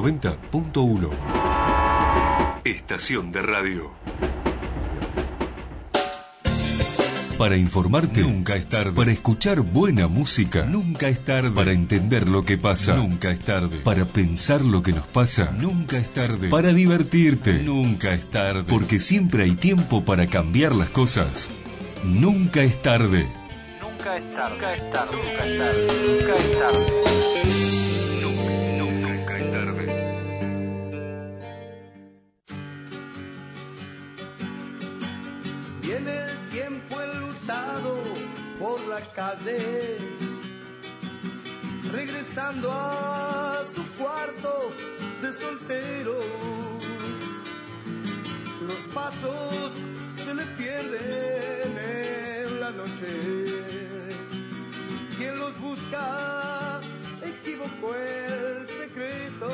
90.1. Estación de radio. Para informarte, nunca es tarde. Para escuchar buena música, nunca es tarde. Para entender lo que pasa, nunca es tarde. Para pensar lo que nos pasa, nunca es tarde. Para divertirte, nunca es tarde. Porque siempre hay tiempo para cambiar las cosas. Nunca es tarde. Nunca es tarde. Nunca es tarde. Nunca es tarde. Nunca es tarde. Nunca es tarde. Viene el tiempo enlutado por la calle, regresando a su cuarto de soltero. Los pasos se le pierden en la noche. Quien los busca equivocó el secreto.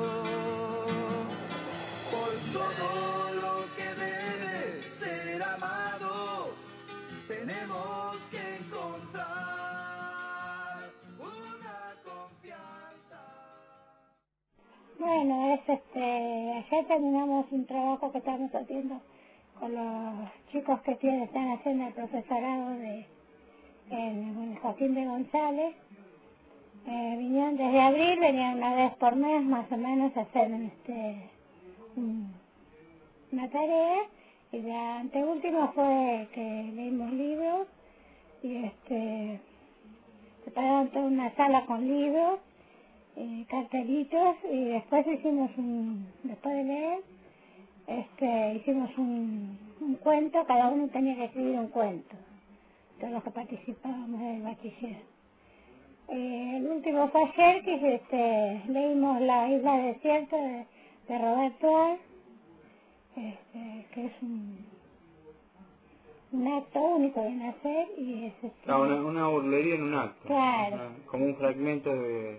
Por todo lo que debe ser amado, tenemos que encontrar una confianza. Bueno, ayer terminamos un trabajo que estamos haciendo con los chicos que están haciendo el profesorado en Joaquín de González. Vinieron desde abril, venían una vez por mes más o menos a hacer una tarea, y la anteúltima fue que leímos libros y prepararon toda una sala con libros, cartelitos, y después después de leer, hicimos un cuento, cada uno tenía que escribir un cuento, todos los que participábamos del bachiller. El último fue ayer, que leímos La Isla Desierta de Roberto Ar, que es un acto único de nacer, y es una burlería en un acto. Claro. Como un fragmento de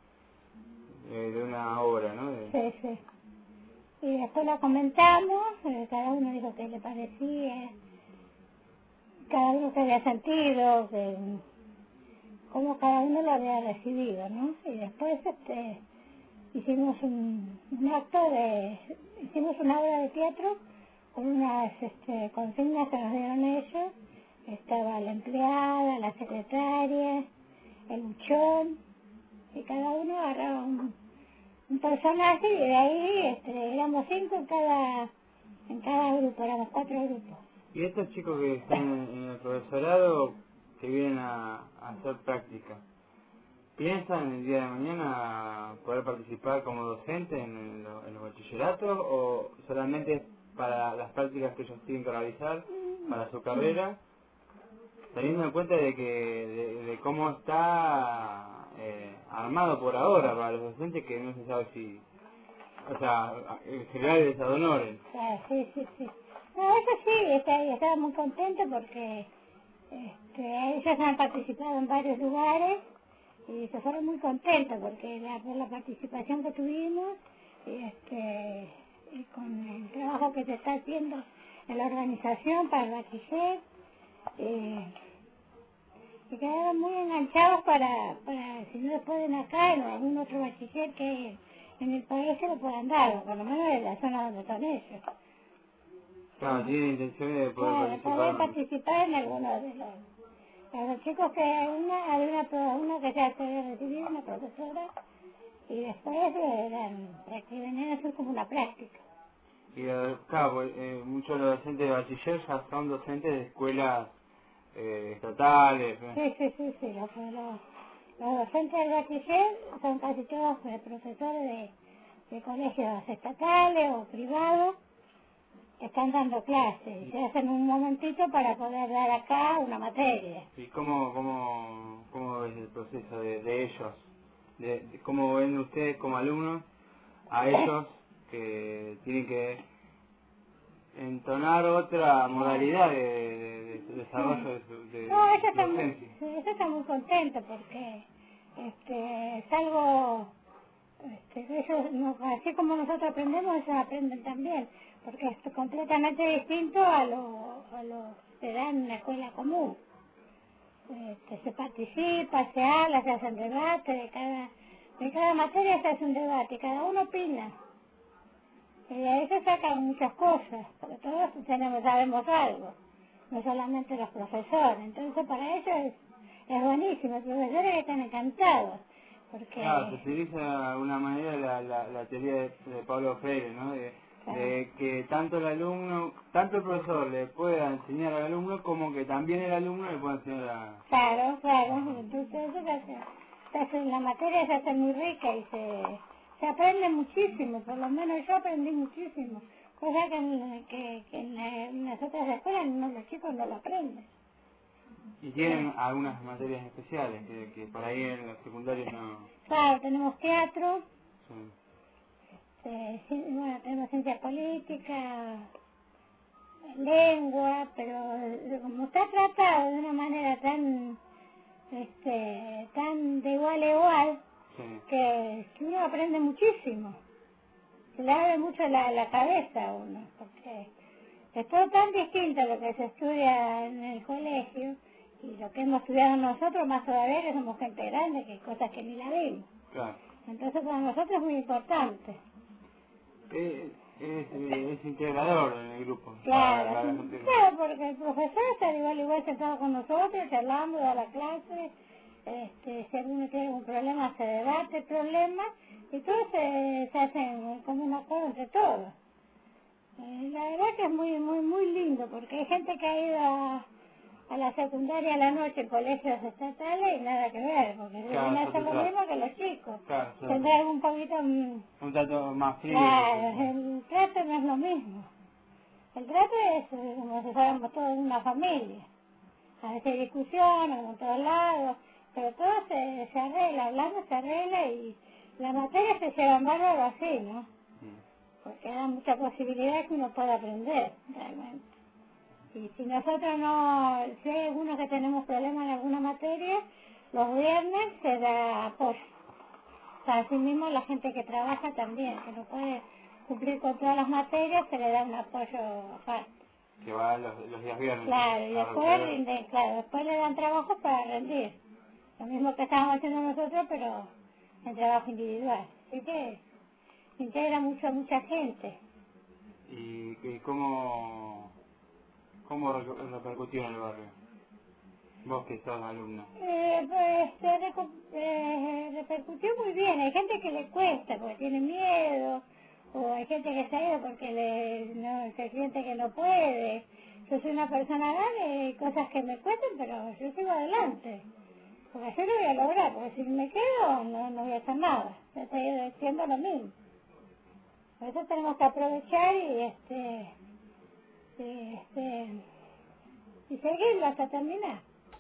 una obra, ¿no? Sí, sí. Y después la comentamos, cada uno dijo qué le parecía, cada uno qué había sentido, cómo cada uno lo había recibido, ¿no? Y después hicimos hicimos una obra de teatro con unas consignas que nos dieron ellos. Estaba la empleada, la secretaria, el buchón, y cada uno agarraba un personaje, y de ahí éramos 5 en cada grupo, éramos 4 grupos. ¿Y estos chicos que están en el profesorado, que vienen a hacer práctica, piensan el día de mañana poder participar como docente en los bachilleratos, o solamente para las prácticas que ellos tienen que realizar para su carrera, teniendo en cuenta de cómo está armado por ahora para los docentes, que no se sabe si, o sea, en general les adhonoren? Sí. No, eso sí, estaba muy contento porque ellos han participado en varios lugares y se fueron muy contentos porque por la participación que tuvimos y con el trabajo que se está haciendo en la organización para el bachiller, se quedaron muy enganchados para si no lo pueden acá en algún otro bachiller que en el país se lo puedan dar, o por lo menos en la zona donde son ellos. Claro, tienen intención de poder participar en alguno de los chicos, que había una que ya se había recibido, una profesora, y después venían a hacer como una práctica. Y claro, muchos de los docentes de bachiller ya son docentes de escuelas estatales. Sí, los docentes del bachiller son casi todos profesores de colegios estatales o privados, que están dando clases y se hacen un momentito para poder dar acá una materia. ¿Y cómo es el proceso de ellos? ¿Cómo ven ustedes como alumnos a ellos que tienen que entonar otra modalidad de desarrollo de docencia? Ellos están muy contentos porque es algo ellos, así como nosotros aprendemos, ellos aprenden también, porque es completamente distinto a lo que dan en la escuela común. Se participa, se habla, se hacen debates En cada materia se hace un debate, cada uno opina. Y de ahí se sacan muchas cosas, porque todos sabemos algo, no solamente los profesores. Entonces para ellos es buenísimo, los profesores están encantados. Porque... Claro, se utiliza de alguna manera la teoría de Pablo Freire, ¿no? De que tanto el alumno, tanto el profesor le pueda enseñar al alumno como que también el alumno le pueda enseñar a... Claro, entonces eso la materia se hace muy rica y se aprende muchísimo, por lo menos yo aprendí muchísimo, cosa que en las otras escuelas los chicos no lo aprenden. Y tienen algunas materias especiales que por ahí en los secundarios no... Claro, tenemos teatro, Sí. bueno, tenemos ciencia política, lengua, pero como está tratado de una manera tan de igual a igual, Sí. que uno aprende muchísimo, se le abre mucho la cabeza a uno, porque es todo tan distinto a lo que se estudia en el colegio y lo que hemos estudiado nosotros, más todavía que somos gente grande, que hay cosas que ni la vimos. Claro. Entonces para nosotros es muy importante. Es integrador en el grupo. Claro, Para la gente. claro, porque el profesor está igual sentado con nosotros, charlando, da la clase, si alguno tiene algún problema se debate el problema y todo se hace como un acuerdo entre todos. La verdad que es muy lindo, porque hay gente que ha ido a la secundaria a la noche en colegios estatales y nada que ver, porque Claro, vienen a hacer lo claro. mismo que los chicos. Claro, sí. Tendrán un poquito... Un trato más frío. Claro, el trato no es lo mismo. El trato es como si fuéramos todos una familia. A veces hay discusiones en todos lados, pero todo se arregla, hablando se arregla y la materia se lleva en bárbaro así, ¿no? Porque da mucha posibilidad que uno pueda aprender, realmente. Y si nosotros no, si hay algunos que tenemos problemas en alguna materia, los viernes se da apoyo. O sea, así mismo la gente que trabaja también, que no puede cumplir con todas las materias, se le da un apoyo aparte. Que va los días viernes. Claro, y después le dan trabajo para rendir. Lo mismo que estábamos haciendo nosotros, pero en trabajo individual. Así que integra mucha gente. ¿Y cómo repercutió en el barrio? Vos que sos alumna. Repercutió muy bien. Hay gente que le cuesta porque tiene miedo, o hay gente que se ha ido porque se siente que no puede. Yo soy una persona grande, hay cosas que me cuestan, pero yo sigo adelante. Porque yo lo voy a lograr, porque si me quedo no voy a hacer nada. Yo estoy haciendo lo mismo. Por eso tenemos que aprovechar y seguirlo hasta terminar.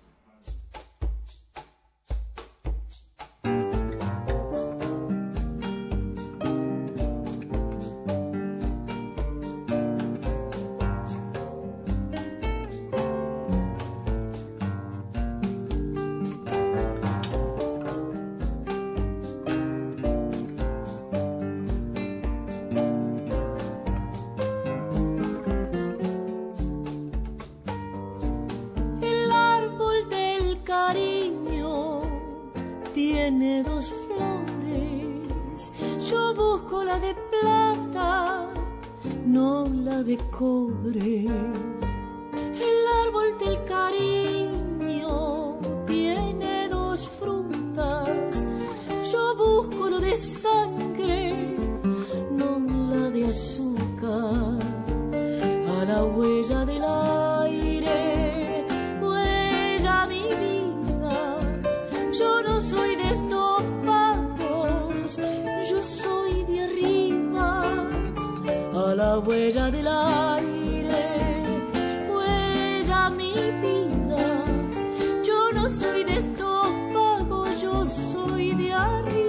Tiene dos flores, yo busco la de plata, no la de cobre. El árbol del cariño tiene dos frutas, yo busco lo de sangre, no la de azúcar. A la huella del aire, huella mi vida, yo no soy de estos pagos, yo soy de arriba. A la huella del aire, huella mi vida, yo no soy de estos pagos, yo soy de arriba.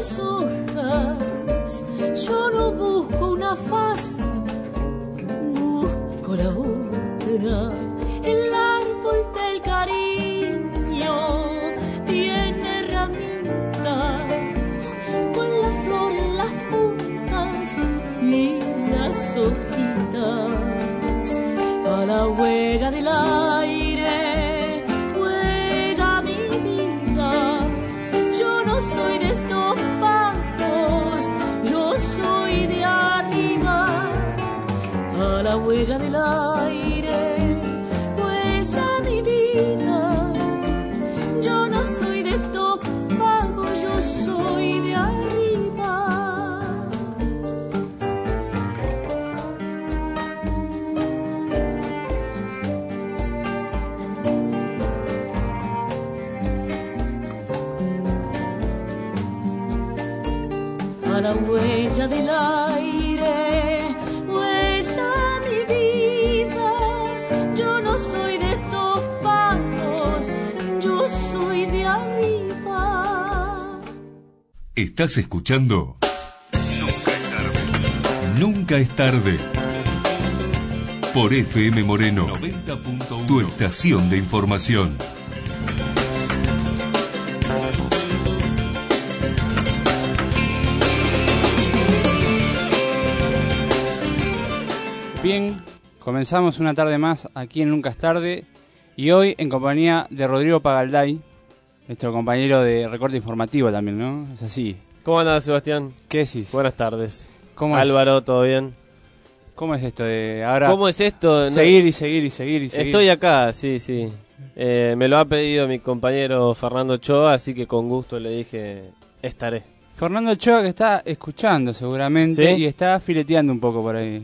dos hojas. Yo no busco una faz, busco la otra. El árbol del cariño tiene herramientas, con la flor en las puntas y las hojitas. A la huella del aire, huella mi vida. Yo no soy de estos pagos, yo soy de arriba. A la huella del aire, huella mi vida. Yo no soy de estos pagos, yo soy de arriba. A la huella del aire, huella mi vida. Yo no soy de estos pagos, yo soy de arriba. ¿Estás escuchando? Nunca es tarde. Por FM Moreno 90.1, tu estación de información. Bien, comenzamos una tarde más aquí en Nunca es tarde y hoy en compañía de Rodrigo Pagalday, nuestro compañero de recorte informativo también, ¿no? Es así. ¿Cómo andas, Sebastián? ¿Qué decís? Buenas tardes. ¿Cómo Álvaro, ¿todo bien? ¿Cómo es esto de ahora? ¿Cómo es esto? Seguir y seguir y seguir y seguir. Estoy acá, sí. Me lo ha pedido mi compañero Fernando Ochoa, así que con gusto le dije, estaré. Fernando Ochoa, que está escuchando seguramente, ¿Sí? Y está fileteando un poco por ahí.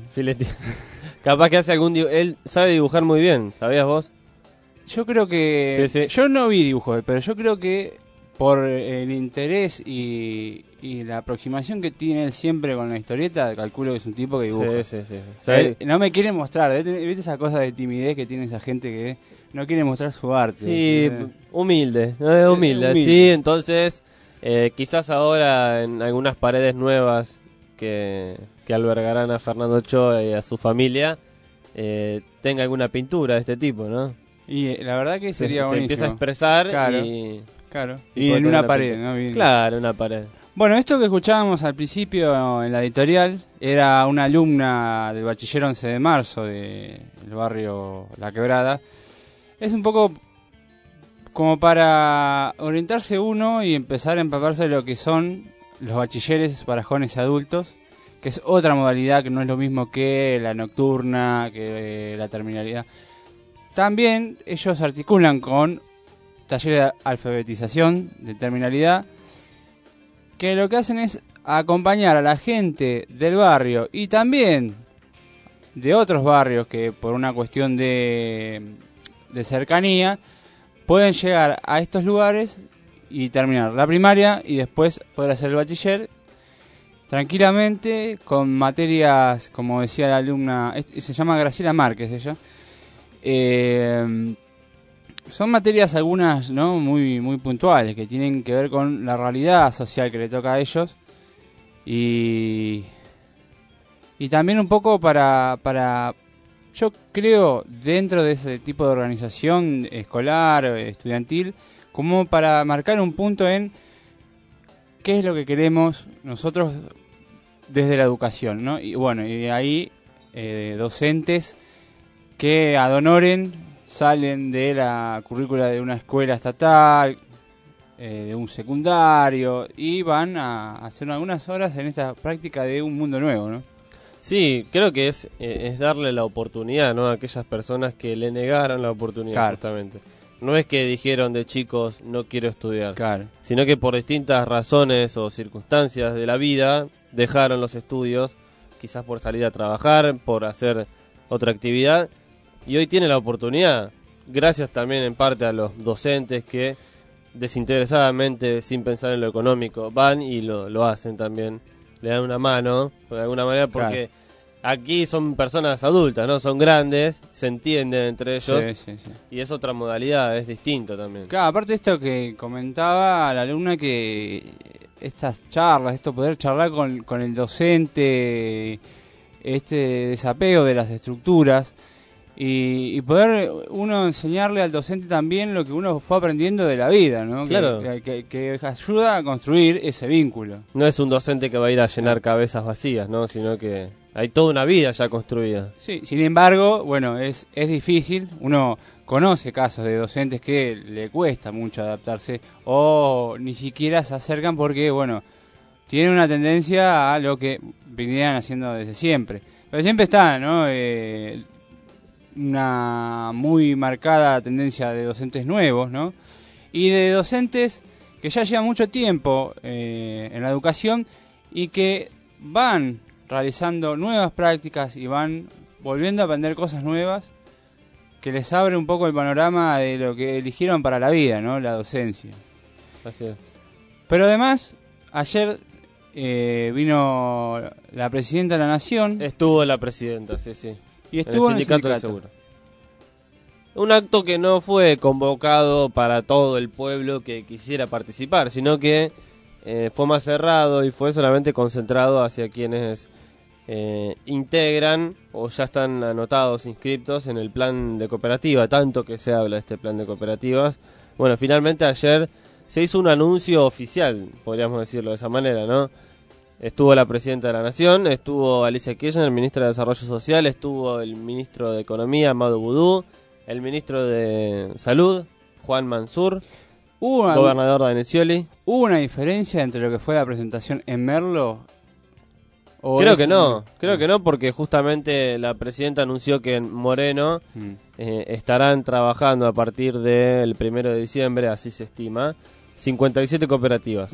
Capaz que hace algún él sabe dibujar muy bien, ¿sabías vos? Yo creo que... Sí. Yo no vi dibujos, pero yo creo que por el interés y la aproximación que tiene él siempre con la historieta, calculo que es un tipo que dibuja. Sí. No me quiere mostrar, ¿viste esa cosa de timidez que tiene esa gente que no quiere mostrar su arte? Sí, humilde, humilde. Humilde. Sí, entonces quizás ahora en algunas paredes nuevas que albergarán a Fernando Ochoa y a su familia tenga alguna pintura de este tipo, ¿no? Y la verdad que sería se buenísimo. empieza a expresar Claro. y Y en una pared, ¿no? Bien. Claro, una pared. Bueno, esto que escuchábamos al principio en la editorial era una alumna del bachiller 11 de marzo del barrio La Quebrada. Es un poco como para orientarse uno y empezar a empaparse de lo que son los bachilleres para jóvenes y adultos, que es otra modalidad que no es lo mismo que la nocturna, que la terminalidad. También ellos articulan con talleres de alfabetización, de terminalidad, que lo que hacen es acompañar a la gente del barrio y también de otros barrios que por una cuestión de cercanía pueden llegar a estos lugares y terminar la primaria y después poder hacer el bachiller tranquilamente con materias, como decía la alumna, se llama Graciela Márquez ella. Son materias algunas, ¿no? muy puntuales, que tienen que ver con la realidad social que le toca a ellos y también un poco para yo creo dentro de ese tipo de organización escolar, estudiantil, como para marcar un punto en qué es lo que queremos nosotros desde la educación, ¿no? Y bueno, y ahí docentes que ad honorem salen de la currícula de una escuela estatal, de un secundario, y van a hacer algunas horas en esta práctica de un mundo nuevo, ¿no? Sí, creo que es darle la oportunidad, ¿no? A aquellas personas que le negaron la oportunidad, Claro. justamente. No es que dijeron de chicos, no quiero estudiar, Claro. sino que por distintas razones o circunstancias de la vida dejaron los estudios, quizás por salir a trabajar, por hacer otra actividad, y hoy tiene la oportunidad, gracias también en parte a los docentes que desinteresadamente, sin pensar en lo económico, van y lo hacen también, le dan una mano, de alguna manera, porque aquí son personas adultas, ¿no? Son grandes, se entienden entre ellos, Sí. y es otra modalidad, es distinto también. Claro, aparte de esto que comentaba la alumna, que estas charlas, esto poder charlar con el docente, este desapego de las estructuras y poder uno enseñarle al docente también lo que uno fue aprendiendo de la vida, ¿no? Claro. Que ayuda a construir ese vínculo. No es un docente que va a ir a llenar cabezas vacías, ¿no? Sino que hay toda una vida ya construida. Sí, sin embargo, bueno, es difícil. Uno conoce casos de docentes que le cuesta mucho adaptarse o ni siquiera se acercan porque, bueno, tienen una tendencia a lo que venían haciendo desde siempre. Pero siempre está, ¿no? Una muy marcada tendencia de docentes nuevos, ¿no? Y de docentes que ya llevan mucho tiempo en la educación y que van realizando nuevas prácticas y van volviendo a aprender cosas nuevas que les abre un poco el panorama de lo que eligieron para la vida, ¿no? La docencia. Así es. Pero además, ayer vino la presidenta de la Nación. Estuvo la presidenta, sí, sí. Y estuvo en el sindicato del seguro. Un acto que no fue convocado para todo el pueblo que quisiera participar, sino que fue más cerrado y fue solamente concentrado hacia quienes integran o ya están anotados, inscriptos en el plan de cooperativa, tanto que se habla de este plan de cooperativas. Bueno, finalmente ayer se hizo un anuncio oficial, podríamos decirlo de esa manera, ¿no? Estuvo la presidenta de la Nación, estuvo Alicia Kirchner, ministra de Desarrollo Social, estuvo el ministro de Economía, Amado Boudou, el ministro de Salud, Juan Mansur, gobernador Daniel Scioli. ¿Hubo una diferencia entre lo que fue la presentación en Merlo? Creo que no, porque justamente la presidenta anunció que en Moreno estarán trabajando a partir del 1 de diciembre, así se estima, 57 cooperativas.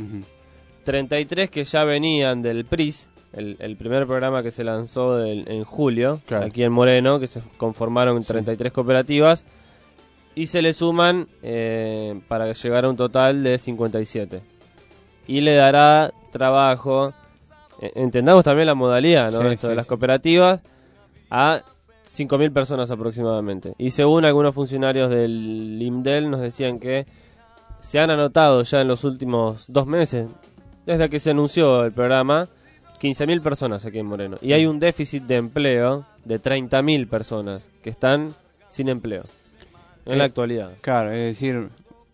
33 que ya venían del PRIS, el primer programa que se lanzó en julio, claro, aquí en Moreno, que se conformaron 33 cooperativas, y se le suman para llegar a un total de 57. Y le dará trabajo, entendamos también la modalidad, ¿no? Esto de las cooperativas, a 5.000 personas aproximadamente. Y según algunos funcionarios del IMDEL nos decían que se han anotado ya en los últimos 2 meses, desde que se anunció el programa, 15.000 personas aquí en Moreno. Y hay un déficit de empleo de 30.000 personas que están sin empleo en la actualidad. Claro, es decir,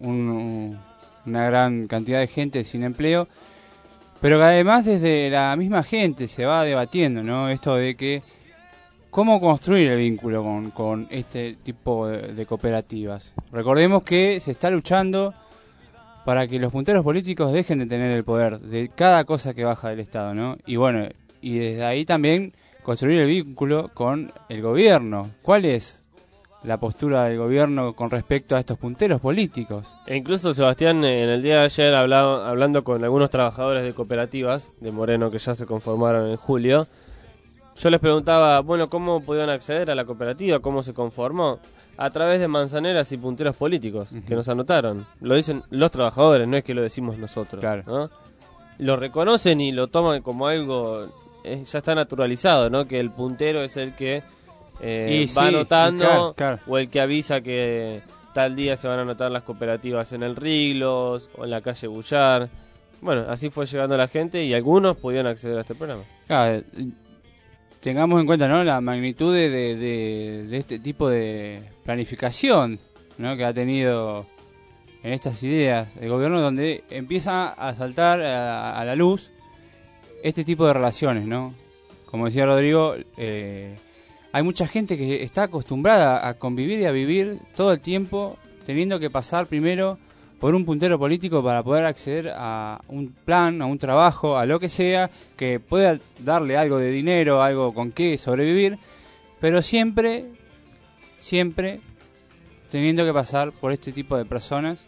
una gran cantidad de gente sin empleo, pero que además desde la misma gente se va debatiendo, ¿no? Esto de que cómo construir el vínculo con este tipo de cooperativas. Recordemos que se está luchando para que los punteros políticos dejen de tener el poder de cada cosa que baja del Estado, ¿no? Y bueno, y desde ahí también construir el vínculo con el gobierno. ¿Cuál es la postura del gobierno con respecto a estos punteros políticos? E incluso, Sebastián, en el día de ayer hablando con algunos trabajadores de cooperativas de Moreno que ya se conformaron en julio, yo les preguntaba, bueno, ¿cómo pudieron acceder a la cooperativa? ¿Cómo se conformó? A través de manzaneras y punteros políticos que nos anotaron. Lo dicen los trabajadores, no es que lo decimos nosotros. Claro. ¿No? Lo reconocen y lo toman como algo, ya está naturalizado, ¿no? Que el puntero es el que va anotando, claro. O el que avisa que tal día se van a anotar las cooperativas en el Riglos o en la calle Bullar. Bueno, así fue llegando la gente y algunos pudieron acceder a este programa. Claro, tengamos en cuenta, ¿no?, la magnitud de este tipo de planificación, ¿no?, que ha tenido en estas ideas el gobierno, donde empieza a saltar a la luz este tipo de relaciones, ¿no? Como decía Rodrigo, hay mucha gente que está acostumbrada a convivir y a vivir todo el tiempo teniendo que pasar primero por un puntero político para poder acceder a un plan, a un trabajo, a lo que sea, que pueda darle algo de dinero, algo con qué sobrevivir, pero siempre teniendo que pasar por este tipo de personas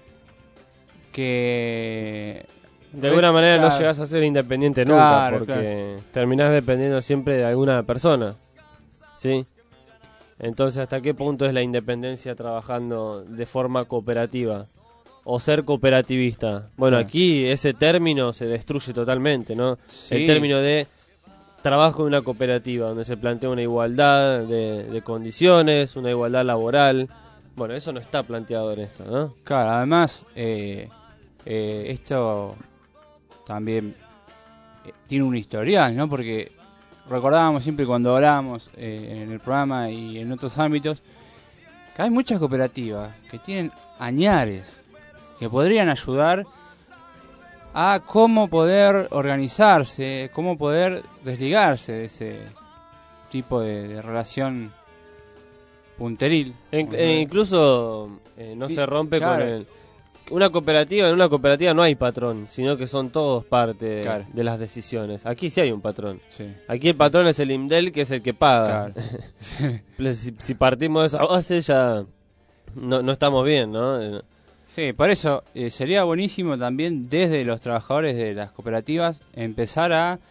que de alguna manera no llegas a ser independiente nunca, porque terminás dependiendo siempre de alguna persona, ¿sí? Entonces, ¿hasta qué punto es la independencia trabajando de forma cooperativa? O ser cooperativista. Bueno, aquí ese término se destruye totalmente, ¿no? Sí. El término de trabajo en una cooperativa, donde se plantea una igualdad de condiciones, una igualdad laboral. Bueno, eso no está planteado en esto, ¿no? Claro, además, esto también tiene un historial, ¿no? Porque recordábamos siempre cuando hablábamos en el programa y en otros ámbitos que hay muchas cooperativas que tienen añares, que podrían ayudar a cómo poder organizarse, cómo poder desligarse de ese tipo de relación punteril. Incluso no se rompe claro. con el... En una cooperativa no hay patrón, sino que son todos parte Claro. de las decisiones. Aquí sí hay un patrón. Sí. Aquí el patrón es el IMDEL, que es el que paga. Claro. si partimos de esa base ya no estamos bien, ¿no? Sí, por eso sería buenísimo también desde los trabajadores de las cooperativas empezar a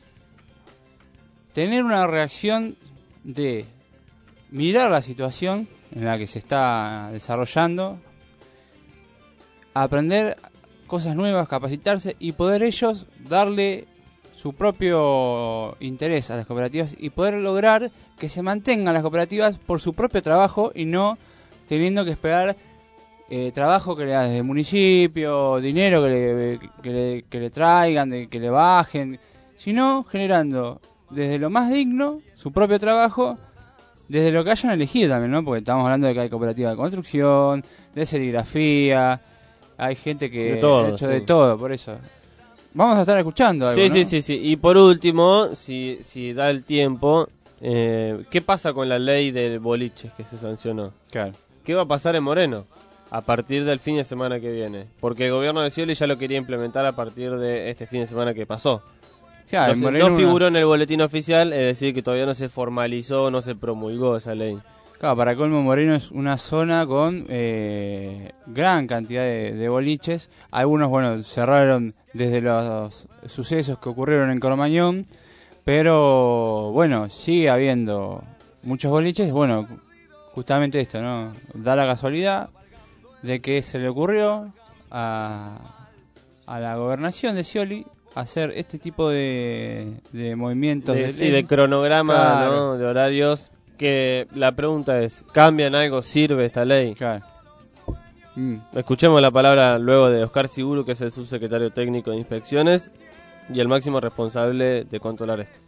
tener una reacción de mirar la situación en la que se está desarrollando, aprender cosas nuevas, capacitarse y poder ellos darle su propio interés a las cooperativas y poder lograr que se mantengan las cooperativas por su propio trabajo y no teniendo que esperar trabajo que le da desde el municipio, dinero que le traigan, que le bajen, sino generando desde lo más digno su propio trabajo, desde lo que hayan elegido también, ¿no? Porque estamos hablando de que hay cooperativas de construcción, de serigrafía, hay gente que de todo, ha hecho sí. de todo, por eso. Vamos a estar escuchando algo, Sí, ¿no? sí. Y por último, si da el tiempo, ¿qué pasa con la ley del boliche que se sancionó? Claro. ¿Qué va a pasar en Moreno a partir del fin de semana que viene? Porque el gobierno de Scioli ya lo quería implementar a partir de este fin de semana que pasó. Claro, No, Moreno no figuró en el boletín oficial, es decir, que todavía no se formalizó, no se promulgó esa ley. Claro, para colmo, Moreno es una zona con gran cantidad de boliches. Algunos, bueno, cerraron desde los sucesos que ocurrieron en Cromañón, pero bueno, sigue habiendo muchos boliches. Bueno, justamente esto, ¿no? Da la casualidad de que se le ocurrió a la gobernación de Scioli hacer este tipo de movimientos. De cronograma, claro. ¿no? De horarios. Que la pregunta es, ¿cambian algo? ¿Sirve esta ley? Claro. Escuchemos la palabra luego de Oscar Siguro, que es el subsecretario técnico de inspecciones y el máximo responsable de controlar esto.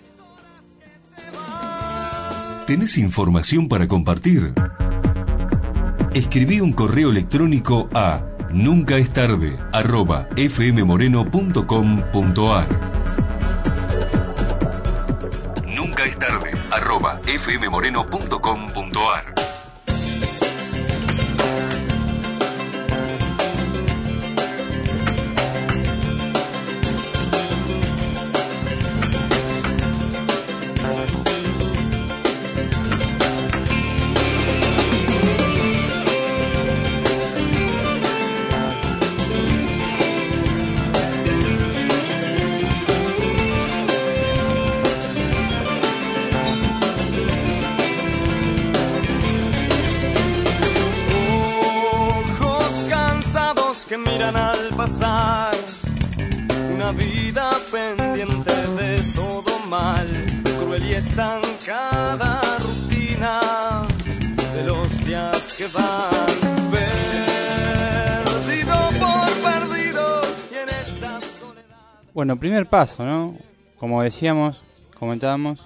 ¿Tenés información para compartir? Escribí un correo electrónico a nuncaestarde@fmmoreno.com.ar. nuncaestarde@fmmoreno.com.ar. Que miran al pasar una vida pendiente de todo mal, cruel y estancada rutina de los días que van, perdido por perdido y en esta soledad. Bueno, primer paso, ¿no? Como decíamos, comentábamos,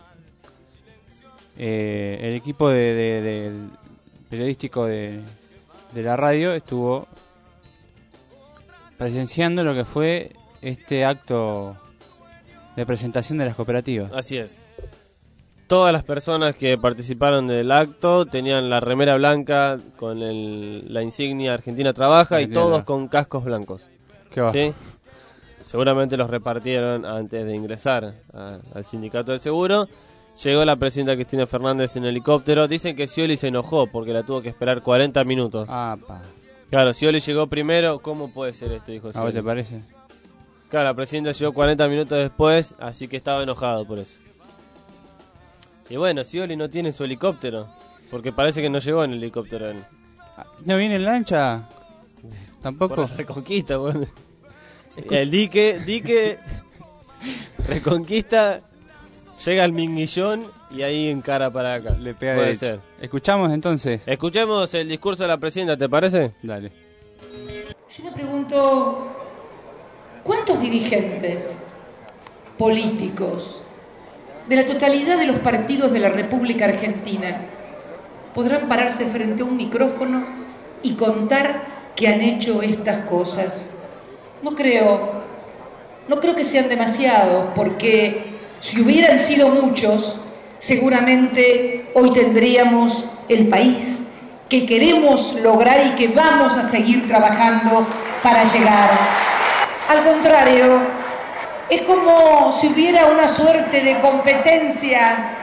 el equipo del periodístico de la radio estuvo presenciando lo que fue este acto de presentación de las cooperativas. Así es. Todas las personas que participaron del acto tenían la remera blanca con la insignia Argentina Trabaja y todos con cascos blancos. Qué bajo. ¿Sí? Seguramente los repartieron antes de ingresar al sindicato del seguro. Llegó la presidenta Cristina Fernández en helicóptero. Dicen que Scioli se enojó porque la tuvo que esperar 40 minutos. Claro, Scioli llegó primero. ¿Cómo puede ser esto? Dijo ¿A Scioli. vos te parece? Claro, la presidenta llegó 40 minutos después, así que estaba enojado por eso. Y bueno, Scioli no tiene su helicóptero, porque parece que no llegó en helicóptero él. ¿No viene en lancha? ¿Tampoco? Por la Reconquista, bueno. El dique Reconquista, llega al Minguillón y ahí encara para acá. Le pega Puede derecho. ser. Escuchamos entonces. Escuchemos el discurso de la presidenta, ¿te parece? Dale. Yo me pregunto, ¿Cuántos dirigentes políticos de la totalidad de los partidos de la República Argentina podrán pararse frente a un micrófono y contar que han hecho estas cosas? No creo que sean demasiados, porque si hubieran sido muchos, seguramente hoy tendríamos el país que queremos lograr y que vamos a seguir trabajando para llegar. Al contrario, es como si hubiera una suerte de competencia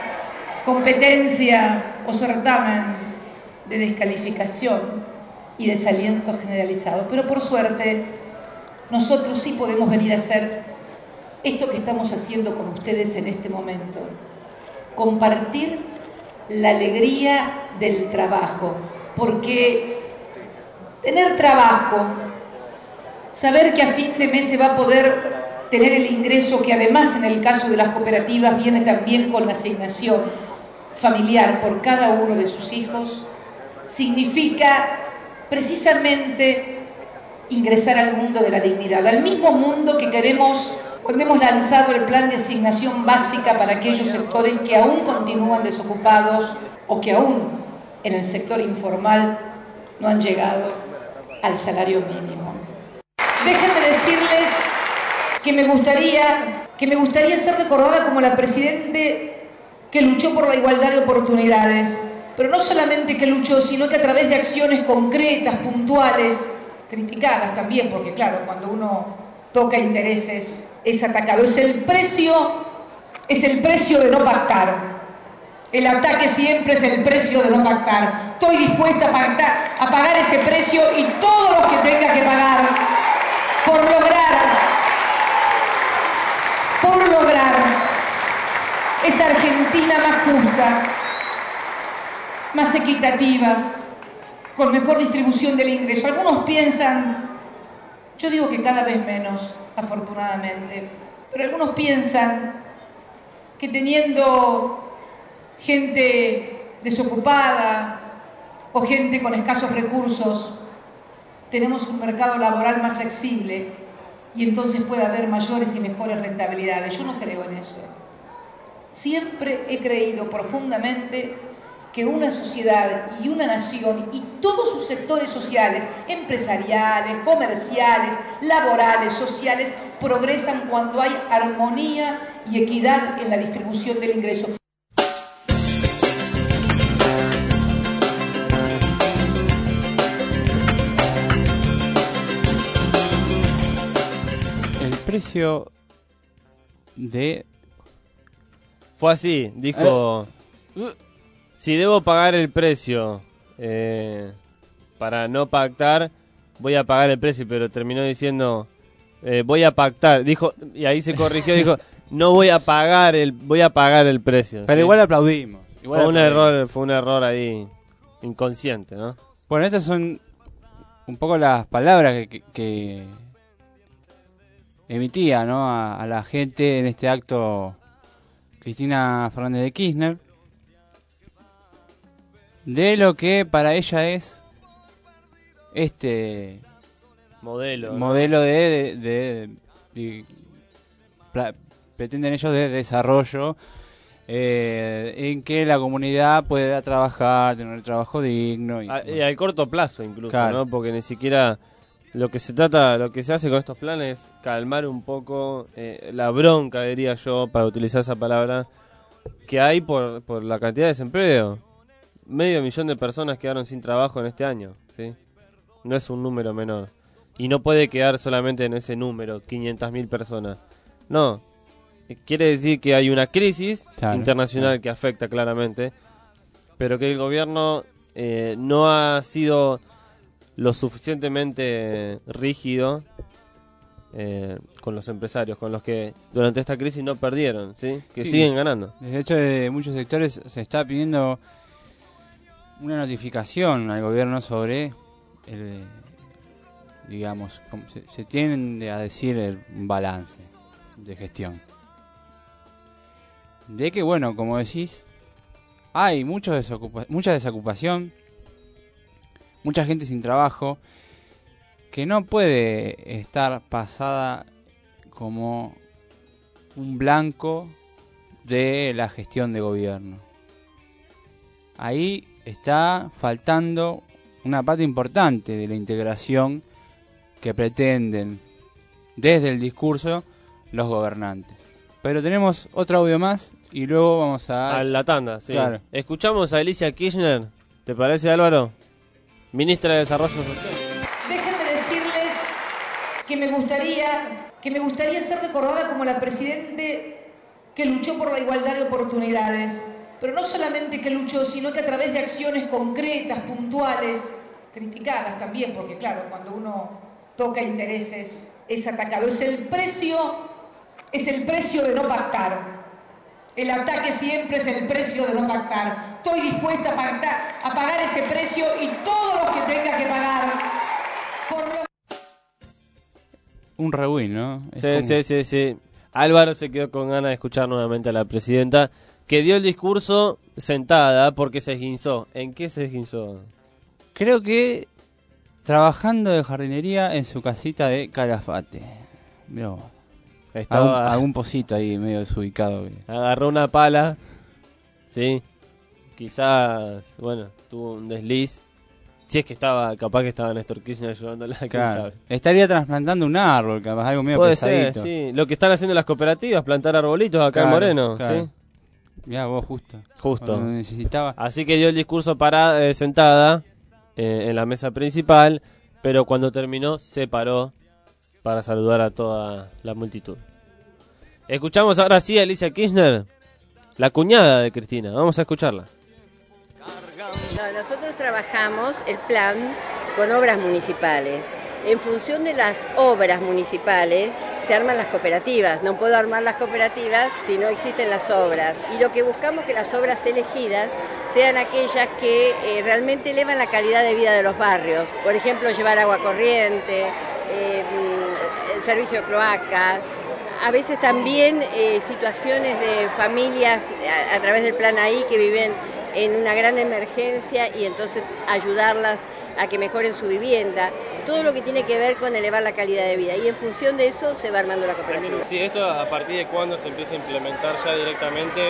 o certamen de descalificación y desaliento generalizado. Pero por suerte, nosotros sí podemos venir a hacer esto que estamos haciendo con ustedes en este momento. Compartir la alegría del trabajo. Porque tener trabajo, saber que a fin de mes se va a poder tener el ingreso que además en el caso de las cooperativas viene también con la asignación familiar por cada uno de sus hijos, significa precisamente ingresar al mundo de la dignidad, al mismo mundo que queremos cuando hemos lanzado el plan de asignación básica para aquellos sectores que aún continúan desocupados o que aún en el sector informal no han llegado al salario mínimo. Déjenme decirles que me gustaría ser recordada como la presidente que luchó por la igualdad de oportunidades, pero no solamente que luchó, sino que a través de acciones concretas, puntuales, criticadas también, porque claro, cuando uno toca intereses es atacado. Es el precio de no pactar. El ataque siempre es el precio de no pactar. Estoy dispuesta a pagar ese precio y todo lo que tenga que pagar por lograr esa Argentina más justa, más equitativa, con mejor distribución del ingreso. Algunos piensan, yo digo que cada vez menos, afortunadamente, pero algunos piensan que teniendo gente desocupada o gente con escasos recursos, tenemos un mercado laboral más flexible y entonces puede haber mayores y mejores rentabilidades. Yo no creo en eso. Siempre he creído profundamente que una sociedad y una nación y todos sus sectores sociales, empresariales, comerciales, laborales, sociales, progresan cuando hay armonía y equidad en la distribución del ingreso. El precio de... Fue así, dijo... Si debo pagar el precio para no pactar, voy a pagar el precio, pero terminó diciendo voy a pactar, dijo, y ahí se corrigió, dijo no voy a pagar el precio. Pero ¿sí? Igual aplaudimos. Fue un error ahí inconsciente, ¿no? Bueno, estas son un poco las palabras que emitía, ¿no? a la gente en este acto Cristina Fernández de Kirchner, de lo que para ella es este modelo, ¿no? Pretenden ellos de desarrollo en que la comunidad pueda trabajar, tener trabajo digno y al corto plazo incluso, claro, ¿no? Porque ni siquiera lo que se hace con estos planes es calmar un poco la bronca, diría yo, para utilizar esa palabra, que hay por la cantidad de desempleo. 500.000 de personas quedaron sin trabajo en este año, ¿sí? No es un número menor. Y no puede quedar solamente en ese número, 500.000 personas. No. Quiere decir que hay una crisis internacional que afecta claramente, pero que el gobierno no ha sido lo suficientemente rígido con los empresarios, con los que durante esta crisis no perdieron, ¿sí? Que siguen ganando. De hecho, de muchos sectores se está pidiendo una notificación al gobierno sobre digamos, como se tiende a decir un balance de gestión. De que, bueno, como decís, hay mucha desocupación, mucha gente sin trabajo, que no puede estar pasada como un blanco de la gestión de gobierno. Ahí está faltando una parte importante de la integración que pretenden desde el discurso los gobernantes. Pero tenemos otro audio más y luego vamos a la tanda, sí. Claro. Escuchamos a Alicia Kirchner, ¿te parece, Álvaro? Ministra de Desarrollo Social. Déjenme decirles que me gustaría ser recordada como la presidente que luchó por la igualdad de oportunidades. Pero no solamente que luchó, sino que a través de acciones concretas, puntuales, criticadas también, porque claro, cuando uno toca intereses es atacado. Es el precio de no pactar. El ataque siempre es el precio de no pactar. Estoy dispuesta a pagar ese precio y todo lo que tenga que pagar. Un rewind, ¿no? Sí. Álvaro se quedó con ganas de escuchar nuevamente a la presidenta, que dio el discurso sentada porque se esguinzó. ¿En qué se esguinzó? Creo que trabajando de jardinería en su casita de Calafate. Mirá vos. Algún pocito ahí medio desubicado. Agarró una pala, sí. Quizás, tuvo un desliz. Si es que capaz que estaba Néstor Kirchner ayudándola, quién sabe. Estaría trasplantando un árbol, capaz, algo medio puede pesadito. Ser, sí. Lo que están haciendo las cooperativas, plantar arbolitos acá en Moreno, claro. ¿sí? Mirá vos, justo. Cuando necesitaba. Así que dio el discurso sentada en la mesa principal, pero cuando terminó se paró para saludar a toda la multitud. Escuchamos ahora sí a Alicia Kirchner, la cuñada de Cristina. Vamos a escucharla. No, nosotros trabajamos el plan con obras municipales. En función de las obras municipales se arman las cooperativas. No puedo armar las cooperativas si no existen las obras. Y lo que buscamos es que las obras elegidas sean aquellas que realmente elevan la calidad de vida de los barrios. Por ejemplo, llevar agua corriente, el servicio de cloacas. A veces también situaciones de familias a través del plan ahí que viven en una gran emergencia y entonces ayudarlas a que mejoren su vivienda. Todo lo que tiene que ver con elevar la calidad de vida. Y en función de eso se va armando la cooperativa. Sí, ¿esto a partir de cuándo se empieza a implementar ya directamente?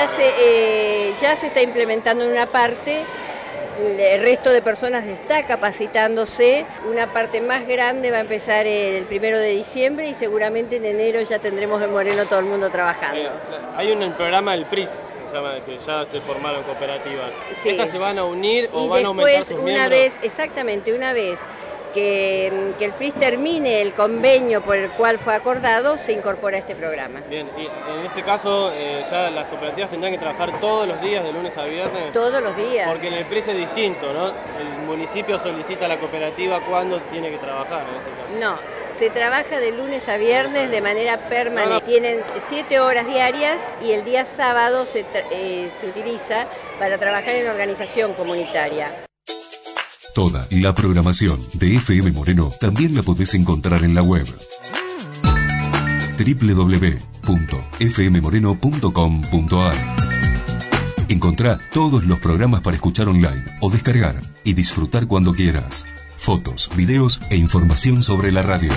Ya se está implementando en una parte. El resto de personas está capacitándose. Una parte más grande va a empezar el 1 de diciembre y seguramente en enero ya tendremos en Moreno todo el mundo trabajando. Hay un programa del PRIS, que ya se formaron cooperativas. Sí. ¿Estas se van a unir o van a aumentar sus miembros? Una vez que el PRIS termine el convenio por el cual fue acordado, se incorpora a este programa. Bien, y en este caso ya las cooperativas tendrán que trabajar todos los días, de lunes a viernes. Todos los días. Porque en el PRIS es distinto, ¿no? El municipio solicita a la cooperativa cuándo tiene que trabajar en ese caso. No, se trabaja de lunes a viernes de manera permanente. Tienen 7 horas diarias y el día sábado se utiliza para trabajar en organización comunitaria. Toda la programación de FM Moreno también la podés encontrar en la web www.fmmoreno.com.ar. Encontrá todos los programas para escuchar online o descargar y disfrutar cuando quieras. Fotos, videos e información sobre la radio.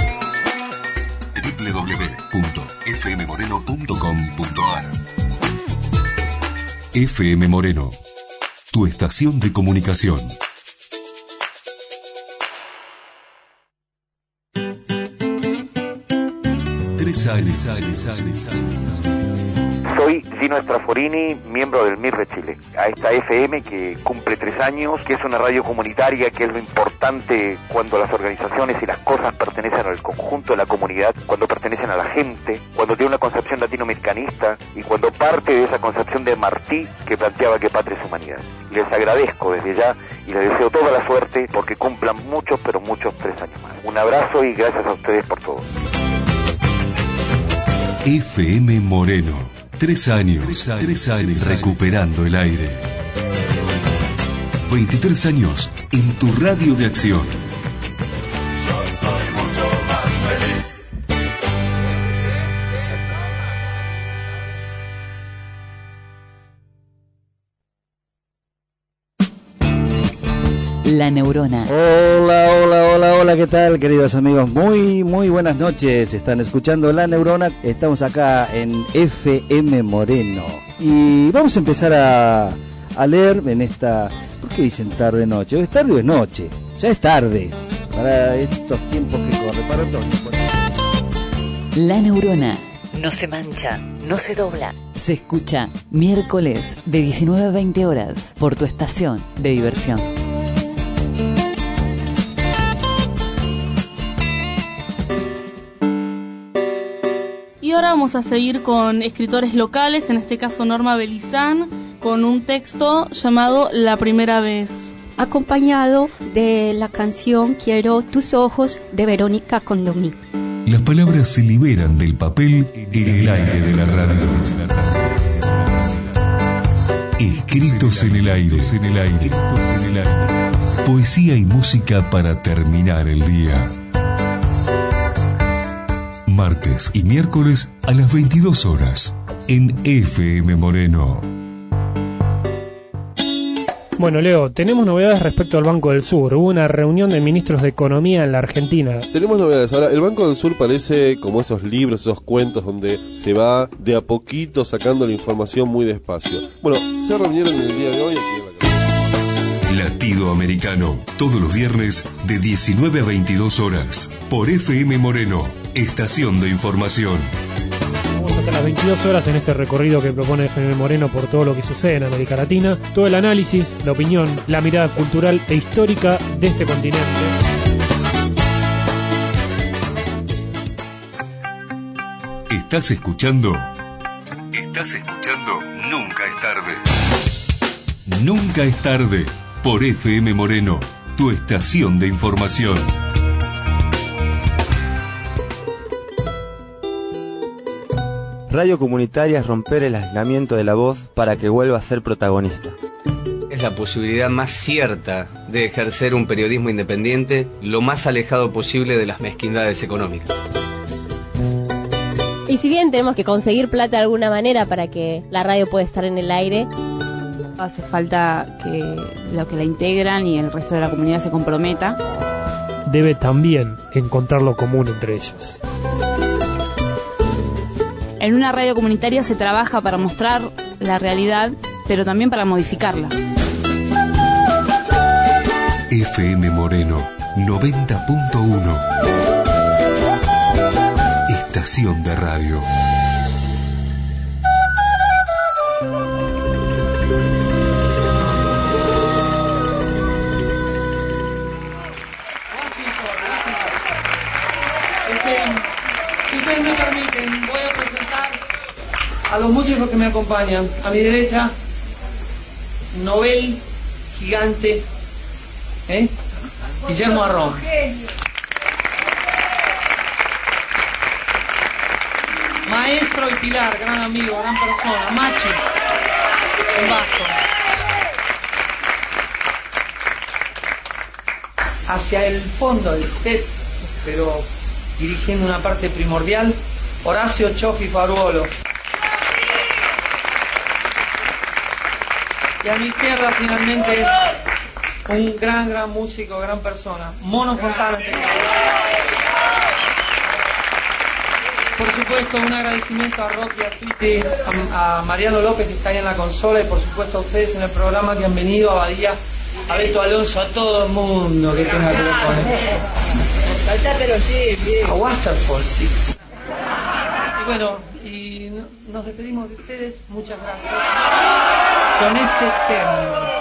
www.fmmoreno.com.ar. FM Moreno, tu estación de comunicación. Soy Gino Straforini, miembro del MIR de Chile. A esta FM que cumple 3 años, que es una radio comunitaria, que es lo importante cuando las organizaciones y las cosas pertenecen al conjunto de la comunidad, cuando pertenecen a la gente, cuando tiene una concepción latinoamericanista y cuando parte de esa concepción de Martí que planteaba que patria es humanidad. Les agradezco desde ya y les deseo toda la suerte porque cumplan muchos, pero muchos 3 años más. Un abrazo y gracias a ustedes por todo. FM Moreno, 3 años recuperando el aire. 23 años en tu radio de acción. Yo soy mucho más feliz. La Neurona. Hola, ¿qué tal, queridos amigos? Muy buenas noches. Están escuchando La Neurona. Estamos acá en FM Moreno. Y vamos a empezar a leer en esta... ¿Por qué dicen tarde-noche? ¿Es tarde o es noche? Ya es tarde. Para estos tiempos que corren, para todos. La Neurona. No se mancha, no se dobla. Se escucha miércoles de 19 a 20 horas por tu estación de diversión. Y ahora vamos a seguir con escritores locales, en este caso Norma Belizán, con un texto llamado La Primera Vez. Acompañado de la canción Quiero tus ojos de Verónica Condomí. Las palabras se liberan del papel en el aire de la radio. Escritos en el aire. Poesía y música para terminar el día. Martes y miércoles a las 22 horas en FM Moreno. Bueno, Leo, tenemos novedades respecto al Banco del Sur. Hubo una reunión de ministros de Economía en la Argentina. Tenemos novedades. Ahora, el Banco del Sur parece como esos libros, esos cuentos donde se va de a poquito sacando la información muy despacio. Bueno, se reunieron en el día de hoy aquí en la casa. Latido Americano, todos los viernes de 19 a 22 horas, por FM Moreno, estación de información. Hasta las 22 horas en este recorrido que propone FM Moreno por todo lo que sucede en América Latina, todo el análisis, la opinión, la mirada cultural e histórica de este continente. ¿Estás escuchando? Nunca es tarde. Nunca es tarde, por FM Moreno, tu estación de información. Radio comunitaria es romper el aislamiento de la voz para que vuelva a ser protagonista. Es la posibilidad más cierta de ejercer un periodismo independiente lo más alejado posible de las mezquindades económicas. Y si bien tenemos que conseguir plata de alguna manera para que la radio pueda estar en el aire, hace falta que los que la integran y el resto de la comunidad se comprometa. Debe también encontrar lo común entre ellos. En una radio comunitaria se trabaja para mostrar la realidad, pero también para modificarla. FM Moreno 90.1, estación de radio. Si ustedes me permiten, voy a presentar a los músicos que me acompañan. A mi derecha, Nobel gigante, Guillermo Arrón. Maestro y pilar, gran amigo, gran persona, Machi, en bajo. Hacia el fondo del set, pero dirigiendo una parte primordial, Horacio Chofi Faruolo. Y a mi izquierda, finalmente, un gran músico, gran persona, Mono Fontana. Por supuesto, un agradecimiento a Rocky, a Piti, a Mariano López, que está ahí en la consola, y por supuesto a ustedes en el programa que han venido, a Badía, a Beto Alonso, a todo el mundo que tenga que ver con él. Pero sí, bien. A Waterfall, sí. Y bueno, y nos despedimos de ustedes. Muchas gracias. Con este tema.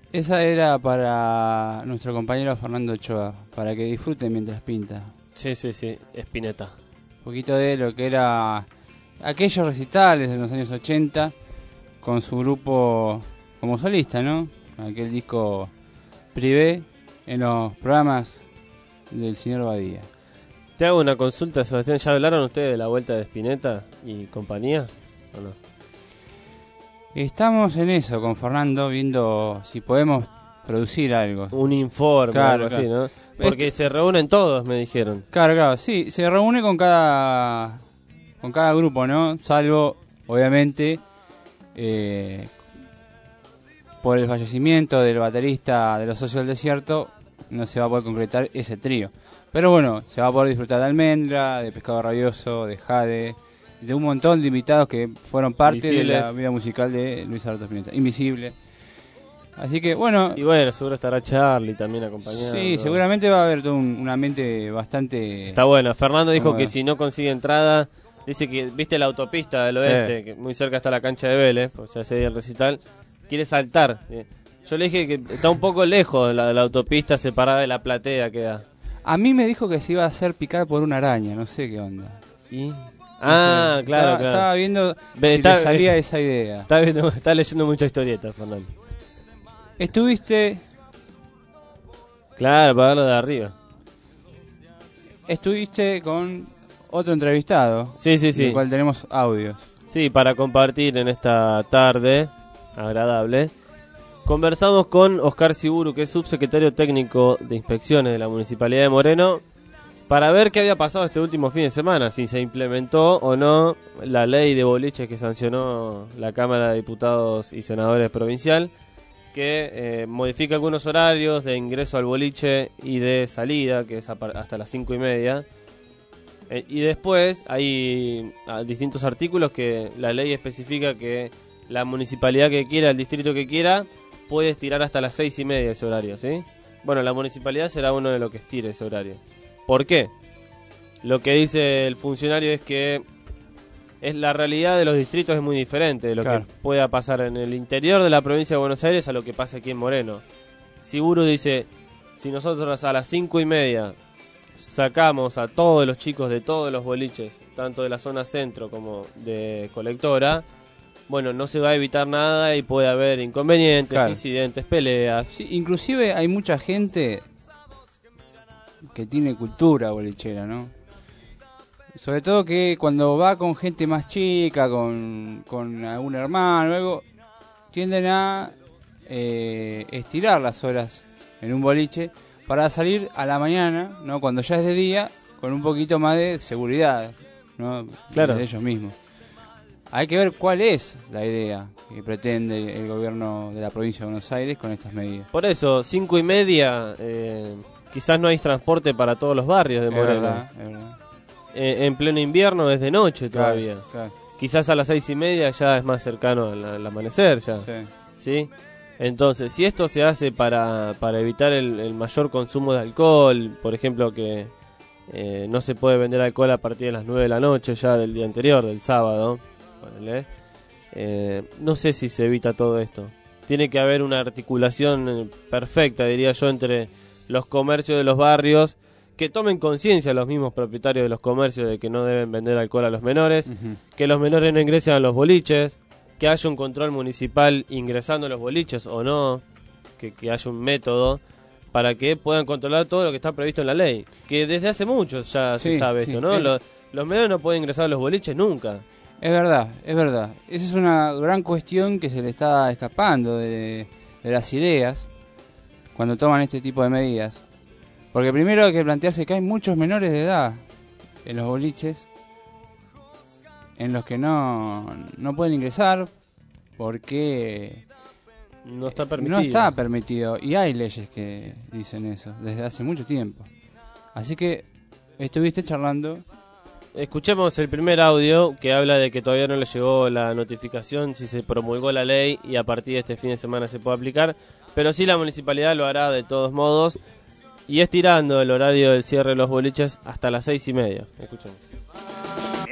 Esa era para nuestro compañero Fernando Ochoa, para que disfruten mientras pinta. Sí, Spinetta. Un poquito de lo que era aquellos recitales en los años 80, con su grupo como solista, ¿no? Aquel disco Privé en los programas del señor Badía. Te hago una consulta, Sebastián. ¿Ya hablaron ustedes de la vuelta de Spinetta y compañía o no? Estamos en eso con Fernando, viendo si podemos producir algo. Un informe, claro, algo así, ¿no? Porque se reúnen todos, me dijeron. Claro, sí, se reúne con cada grupo, ¿no? Salvo, obviamente, por el fallecimiento del baterista de Los Socios del Desierto, no se va a poder concretar ese trío. Pero bueno, se va a poder disfrutar de Almendra, de Pescado Rabioso, de Jade, de un montón de invitados que fueron parte de la vida musical de Luis Alberto Spinetta. Invisible. Así que bueno. Y bueno, seguro estará Charlie también acompañado. Sí, seguramente va a haber todo un ambiente bastante. Está bueno. Fernando dijo que si no consigue entrada, dice que, viste la autopista del oeste, que muy cerca está la cancha de Vélez, o sea, ese día el recital, quiere saltar. Yo le dije que está un poco lejos de la autopista, separada de la platea queda. A mí me dijo que se iba a hacer picar por una araña, no sé qué onda. ¿Y? No sé. Claro. Estaba viendo si le salía esa idea. Está leyendo mucha historieta, Fernando. Estuviste... Claro, para verlo de arriba. Estuviste con otro entrevistado. Sí. Del cual tenemos audios. Sí, para compartir en esta tarde agradable. Conversamos con Oscar Siburu, que es subsecretario técnico de inspecciones de la Municipalidad de Moreno, para ver qué había pasado este último fin de semana, si se implementó o no la ley de boliches que sancionó la Cámara de Diputados y Senadores Provincial, que modifica algunos horarios de ingreso al boliche y de salida, que es hasta las 5:30. Y después hay distintos artículos que la ley especifica que la municipalidad que quiera, el distrito que quiera, puede estirar hasta las 6:30 ese horario, ¿sí? Bueno, la municipalidad será uno de los que estire ese horario. ¿Por qué? Lo que dice el funcionario es que la realidad de los distritos es muy diferente de lo que pueda pasar en el interior de la provincia de Buenos Aires a lo que pasa aquí en Moreno. Siburu dice, si nosotros a las 5:30 sacamos a todos los chicos de todos los boliches, tanto de la zona centro como de Colectora, bueno, no se va a evitar nada y puede haber inconvenientes, incidentes, peleas. Sí, inclusive hay mucha gente que tiene cultura bolichera, ¿no? Sobre todo que cuando va con gente más chica, con algún hermano o algo, tienden a estirar las horas en un boliche para salir a la mañana, ¿no? Cuando ya es de día, con un poquito más de seguridad, ¿no? Claro. De ellos mismos. Hay que ver cuál es la idea que pretende el gobierno de la provincia de Buenos Aires con estas medidas. Por eso, 5:30, quizás no hay transporte para todos los barrios de Moreno. Es verdad. En pleno invierno es de noche todavía. Claro. Quizás a las 6:30 ya es más cercano al amanecer ya. ¿Sí? Entonces, si esto se hace para evitar el mayor consumo de alcohol, por ejemplo que no se puede vender alcohol a partir de las 9 de la noche ya del día anterior, del sábado, no sé si se evita todo esto. Tiene que haber una articulación perfecta, diría yo, entre los comercios de los barrios, que tomen conciencia los mismos propietarios de los comercios de que no deben vender alcohol a los menores, que los menores no ingresen a los boliches, que haya un control municipal ingresando a los boliches o no, que haya un método para que puedan controlar todo lo que está previsto en la ley, que desde hace mucho ya se sabe esto, ¿no? Los menores no pueden ingresar a los boliches nunca. Es verdad. Esa es una gran cuestión que se le está escapando de las ideas cuando toman este tipo de medidas. Porque primero hay que plantearse que hay muchos menores de edad en los boliches en los que no pueden ingresar porque no está permitido. No está permitido. Y hay leyes que dicen eso desde hace mucho tiempo. Así que estuviste charlando. Escuchemos el primer audio que habla de que todavía no le llegó la notificación si se promulgó la ley y a partir de este fin de semana se puede aplicar, pero sí la municipalidad lo hará de todos modos y estirando el horario del cierre de los boliches hasta las 6:30. Escuchemos.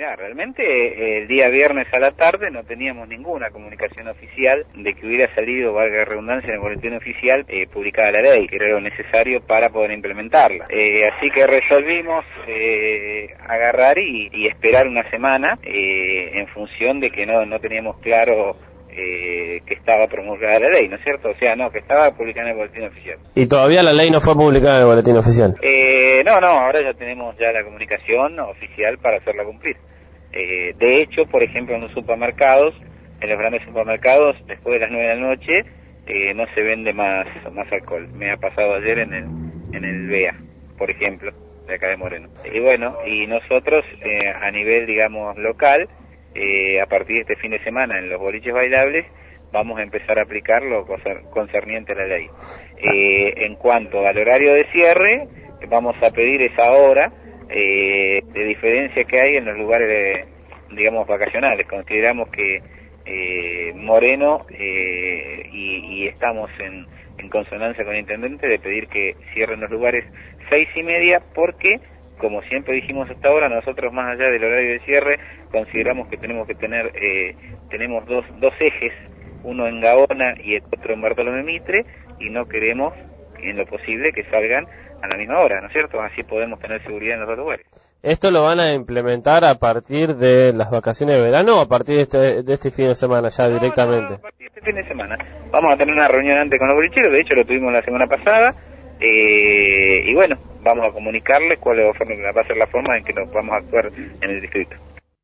Mirá, realmente el día viernes a la tarde no teníamos ninguna comunicación oficial de que hubiera salido, valga la redundancia, en el boletín oficial publicada la ley, que era lo necesario para poder implementarla. Así que resolvimos agarrar y esperar una semana en función de que no teníamos claro que estaba promulgada la ley, ¿no es cierto? O sea, no, que estaba publicada en el boletín oficial. ¿Y todavía la ley no fue publicada en el boletín oficial? No, ahora ya tenemos ya la comunicación oficial para hacerla cumplir. De hecho, por ejemplo, en los supermercados, en los grandes supermercados, después de las 9 de la noche, no se vende más alcohol. Me ha pasado ayer en el BEA, por ejemplo, de acá de Moreno. Y bueno, y nosotros a nivel, digamos, local, a partir de este fin de semana en los boliches bailables, vamos a empezar a aplicar lo concerniente a la ley. En cuanto al horario de cierre, vamos a pedir esa hora de diferencia que hay en los lugares, digamos, vacacionales. Consideramos que Moreno, y estamos en consonancia con el intendente de pedir que cierren los lugares 6:30, porque, como siempre dijimos hasta ahora, nosotros más allá del horario de cierre, consideramos que tenemos que tener, tenemos dos ejes, uno en Gaona y el otro en Bartolomé Mitre, y no queremos, en lo posible, que salgan a la misma hora, ¿no es cierto? Así podemos tener seguridad en los dos lugares. ¿Esto lo van a implementar a partir de las vacaciones de verano o a partir de este fin de semana ya directamente? A partir de este fin de semana. Vamos a tener una reunión antes con los bolicheros, de hecho lo tuvimos la semana pasada, y bueno, vamos a comunicarles cuál va a ser la forma en que nos vamos a actuar en el distrito.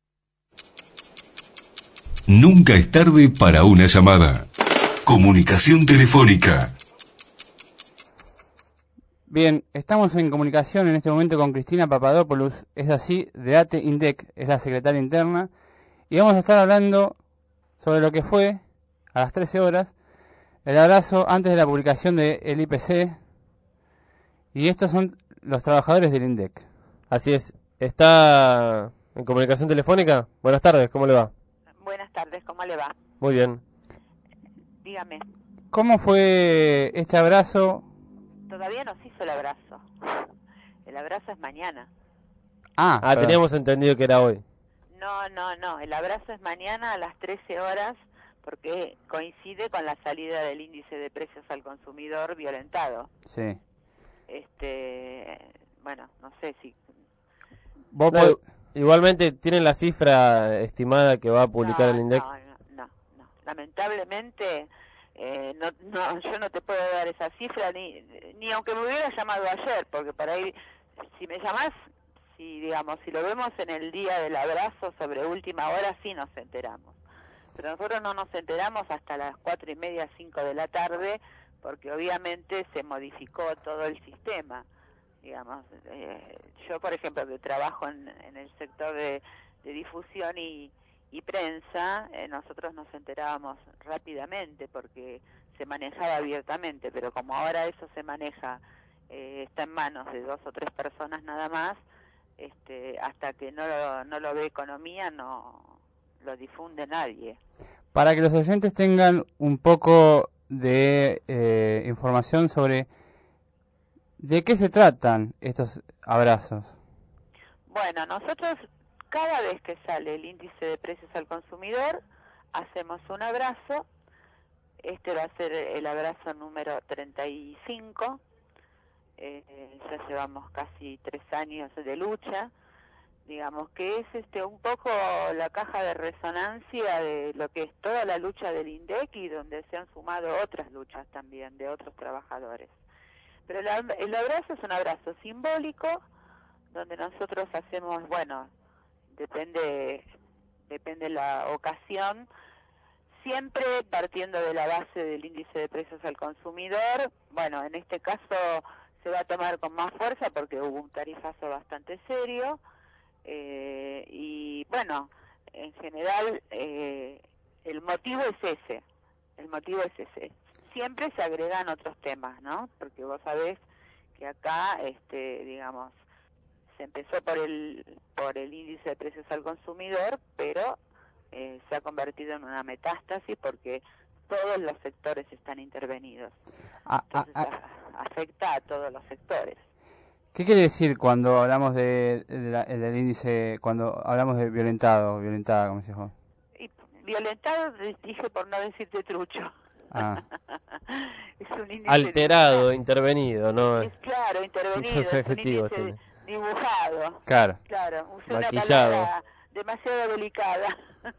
Nunca es tarde para una llamada. Comunicación telefónica. Bien, estamos en comunicación en este momento con Cristina Papadopoulos, es así, de ATE INDEC, es la secretaria interna, y vamos a estar hablando sobre lo que fue, a las 13 horas, el abrazo antes de la publicación del IPC, y estos son los trabajadores del INDEC. Así es, ¿está en comunicación telefónica? Buenas tardes, ¿cómo le va? Buenas tardes, ¿cómo le va? Muy bien. Dígame. ¿Cómo fue este abrazo? Todavía no se hizo el abrazo. El abrazo es mañana. Teníamos entendido que era hoy. No. El abrazo es mañana a las 13 horas porque coincide con la salida del índice de precios al consumidor violentado. Sí. Bueno, no sé si... Igualmente, ¿tienen la cifra estimada que va a publicar el INDEC? No. Lamentablemente... yo no te puedo dar esa cifra ni aunque me hubiera llamado ayer, porque para ir, si me llamás, si lo vemos en el día del abrazo sobre última hora, sí nos enteramos, pero nosotros no nos enteramos hasta las 4:30, 5 de la tarde, porque obviamente se modificó todo el sistema, yo por ejemplo que trabajo en el sector de difusión y prensa, nosotros nos enterábamos rápidamente porque se manejaba abiertamente, pero como ahora eso se maneja, está en manos de 2 o 3 personas nada más, hasta que no lo ve economía no lo difunde nadie. Para que los oyentes tengan un poco de información sobre de qué se tratan estos abrazos. Bueno, nosotros cada vez que sale el índice de precios al consumidor, hacemos un abrazo. Este va a ser el abrazo número 35. Ya llevamos casi 3 años de lucha. Digamos que es un poco la caja de resonancia de lo que es toda la lucha del INDEC y donde se han sumado otras luchas también de otros trabajadores. Pero el abrazo es un abrazo simbólico, donde nosotros hacemos, depende la ocasión, siempre partiendo de la base del índice de precios al consumidor. Bueno, en este caso se va a tomar con más fuerza porque hubo un tarifazo bastante serio, y bueno, en general el motivo es ese, siempre se agregan otros temas, ¿no? Porque vos sabés que acá, se empezó por el índice de precios al consumidor, pero se ha convertido en una metástasis porque todos los sectores están intervenidos. Entonces afecta a todos los sectores. ¿Qué quiere decir cuando hablamos del índice, cuando hablamos de violentada, como se dijo? Violentado, dije por no decirte trucho. Ah. Es un índice Alterado, intervenido, ¿no? claro, intervenido. Muchos adjetivos es un tiene. índice dibujado. Claro. Usé una Maquillado. palabra demasiado delicada.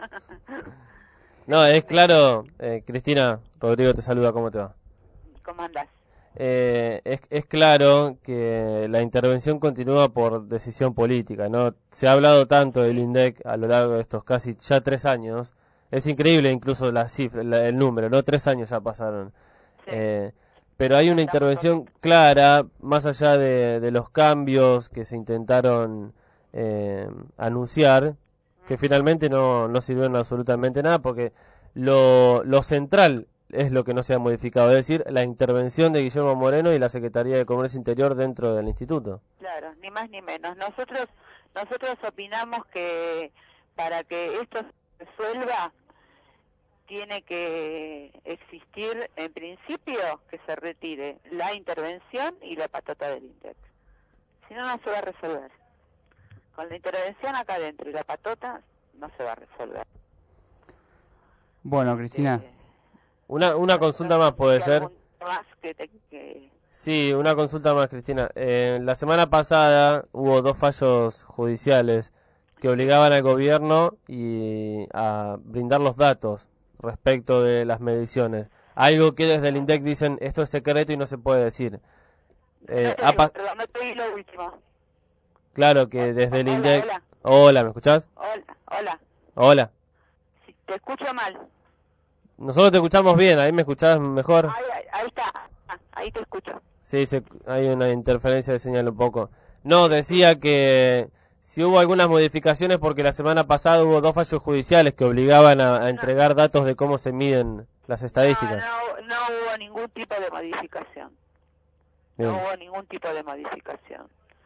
No, es claro, Cristina, Rodrigo te saluda, ¿cómo te va? ¿Cómo andás? Es claro que la intervención continúa por decisión política, ¿no? Se ha hablado tanto del INDEC a lo largo de estos casi ya 3 años. Es increíble incluso la cifra, el número, ¿no? 3 años ya pasaron. Pero hay una intervención clara, más allá de los cambios que se intentaron anunciar, que finalmente no sirvieron absolutamente nada, porque lo central es lo que no se ha modificado, es decir, la intervención de Guillermo Moreno y la Secretaría de Comercio Interior dentro del instituto. Claro, ni más ni menos. Nosotros opinamos que para que esto se resuelva tiene que existir, en principio, que se retire la intervención y la patota del INDEC. Si no, no se va a resolver. Con la intervención acá adentro y la patota, no se va a resolver. Bueno, Cristina. Una consulta más puede ser. Más Sí, una consulta más, Cristina. La semana pasada hubo 2 fallos judiciales que obligaban al gobierno a brindar los datos respecto de las mediciones. Algo que desde el INDEC dicen, esto es secreto y no se puede decir. Perdón, no te oí lo último. Claro que desde el INDEC... Hola, ¿me escuchás? Hola. Sí, te escucho mal. Nosotros te escuchamos bien, ahí me escuchás mejor. Ahí está, ahí te escucho. Sí, hay una interferencia de señal un poco. No, decía que si hubo algunas modificaciones porque la semana pasada hubo 2 fallos judiciales que obligaban a entregar datos de cómo se miden las estadísticas. No hubo ningún tipo de modificación. Bien. No hubo ningún tipo de modificación.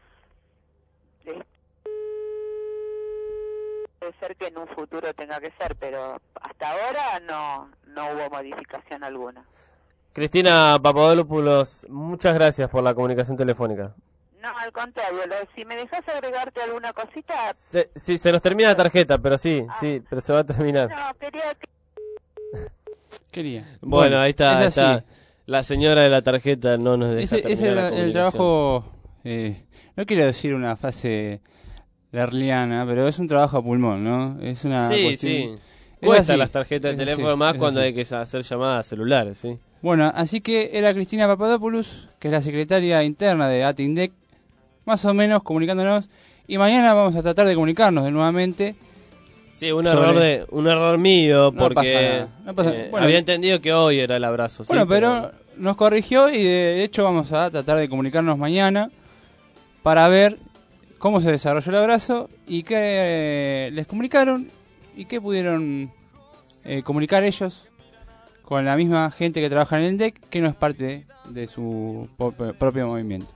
Puede ser que en un futuro tenga que ser, pero hasta ahora no hubo modificación alguna. Cristina Papadopoulos, muchas gracias por la comunicación telefónica. No, al contrario, si me dejas agregarte alguna cosita... Sí, se nos termina la tarjeta, pero sí, pero se va a terminar. No, quería. Bueno, ahí está. La señora de la tarjeta no nos deja terminar ese la el trabajo, no quiero decir una frase lerliana, pero es un trabajo a pulmón, ¿no? Es una sí. Cuesta las tarjetas de teléfono más cuando hay que hacer llamadas celulares, sí. Bueno, así que era Cristina Papadopoulos, que es la secretaria interna de ATINDEC, más o menos comunicándonos, y mañana vamos a tratar de comunicarnos nuevamente. Sí, un error mío, porque no pasa nada. Bueno, había entendido que hoy era el abrazo. Bueno, sí, pero nos corrigió y de hecho vamos a tratar de comunicarnos mañana para ver cómo se desarrolló el abrazo y qué les comunicaron y qué pudieron comunicar ellos con la misma gente que trabaja en el INDEC, que no es parte de su propio movimiento.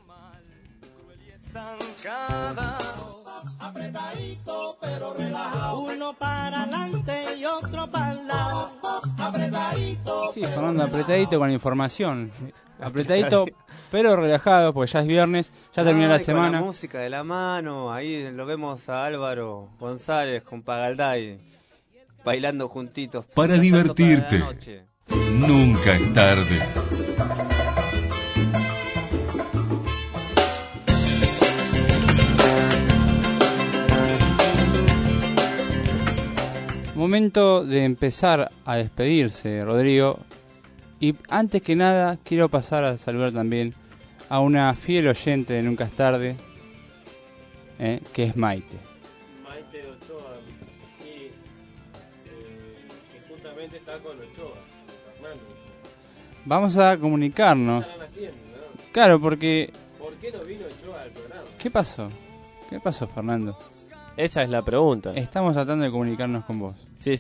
Apretadito pero relajado, uno para adelante y otro para el lado. Apretadito. Sí, Fernando, apretadito con la información. Apretadito pero relajado, porque ya es viernes, ya terminó la semana. Con la música de la mano, ahí lo vemos a Álvaro González con Pagalday bailando juntitos. Para divertirte. Nunca es tarde. Momento de empezar a despedirse, Rodrigo. Y antes que nada, quiero pasar a saludar también a una fiel oyente de Nunca es tarde, que es Maite. Maite de Ochoa, sí, que justamente está con Ochoa, Fernando. Vamos a comunicarnos. ¿Qué están haciendo, no? Claro, porque... ¿Por qué no vino Ochoa al programa? ¿Qué pasó? ¿Qué pasó, Fernando? Esa es la pregunta. Estamos tratando de comunicarnos con vos. Sí.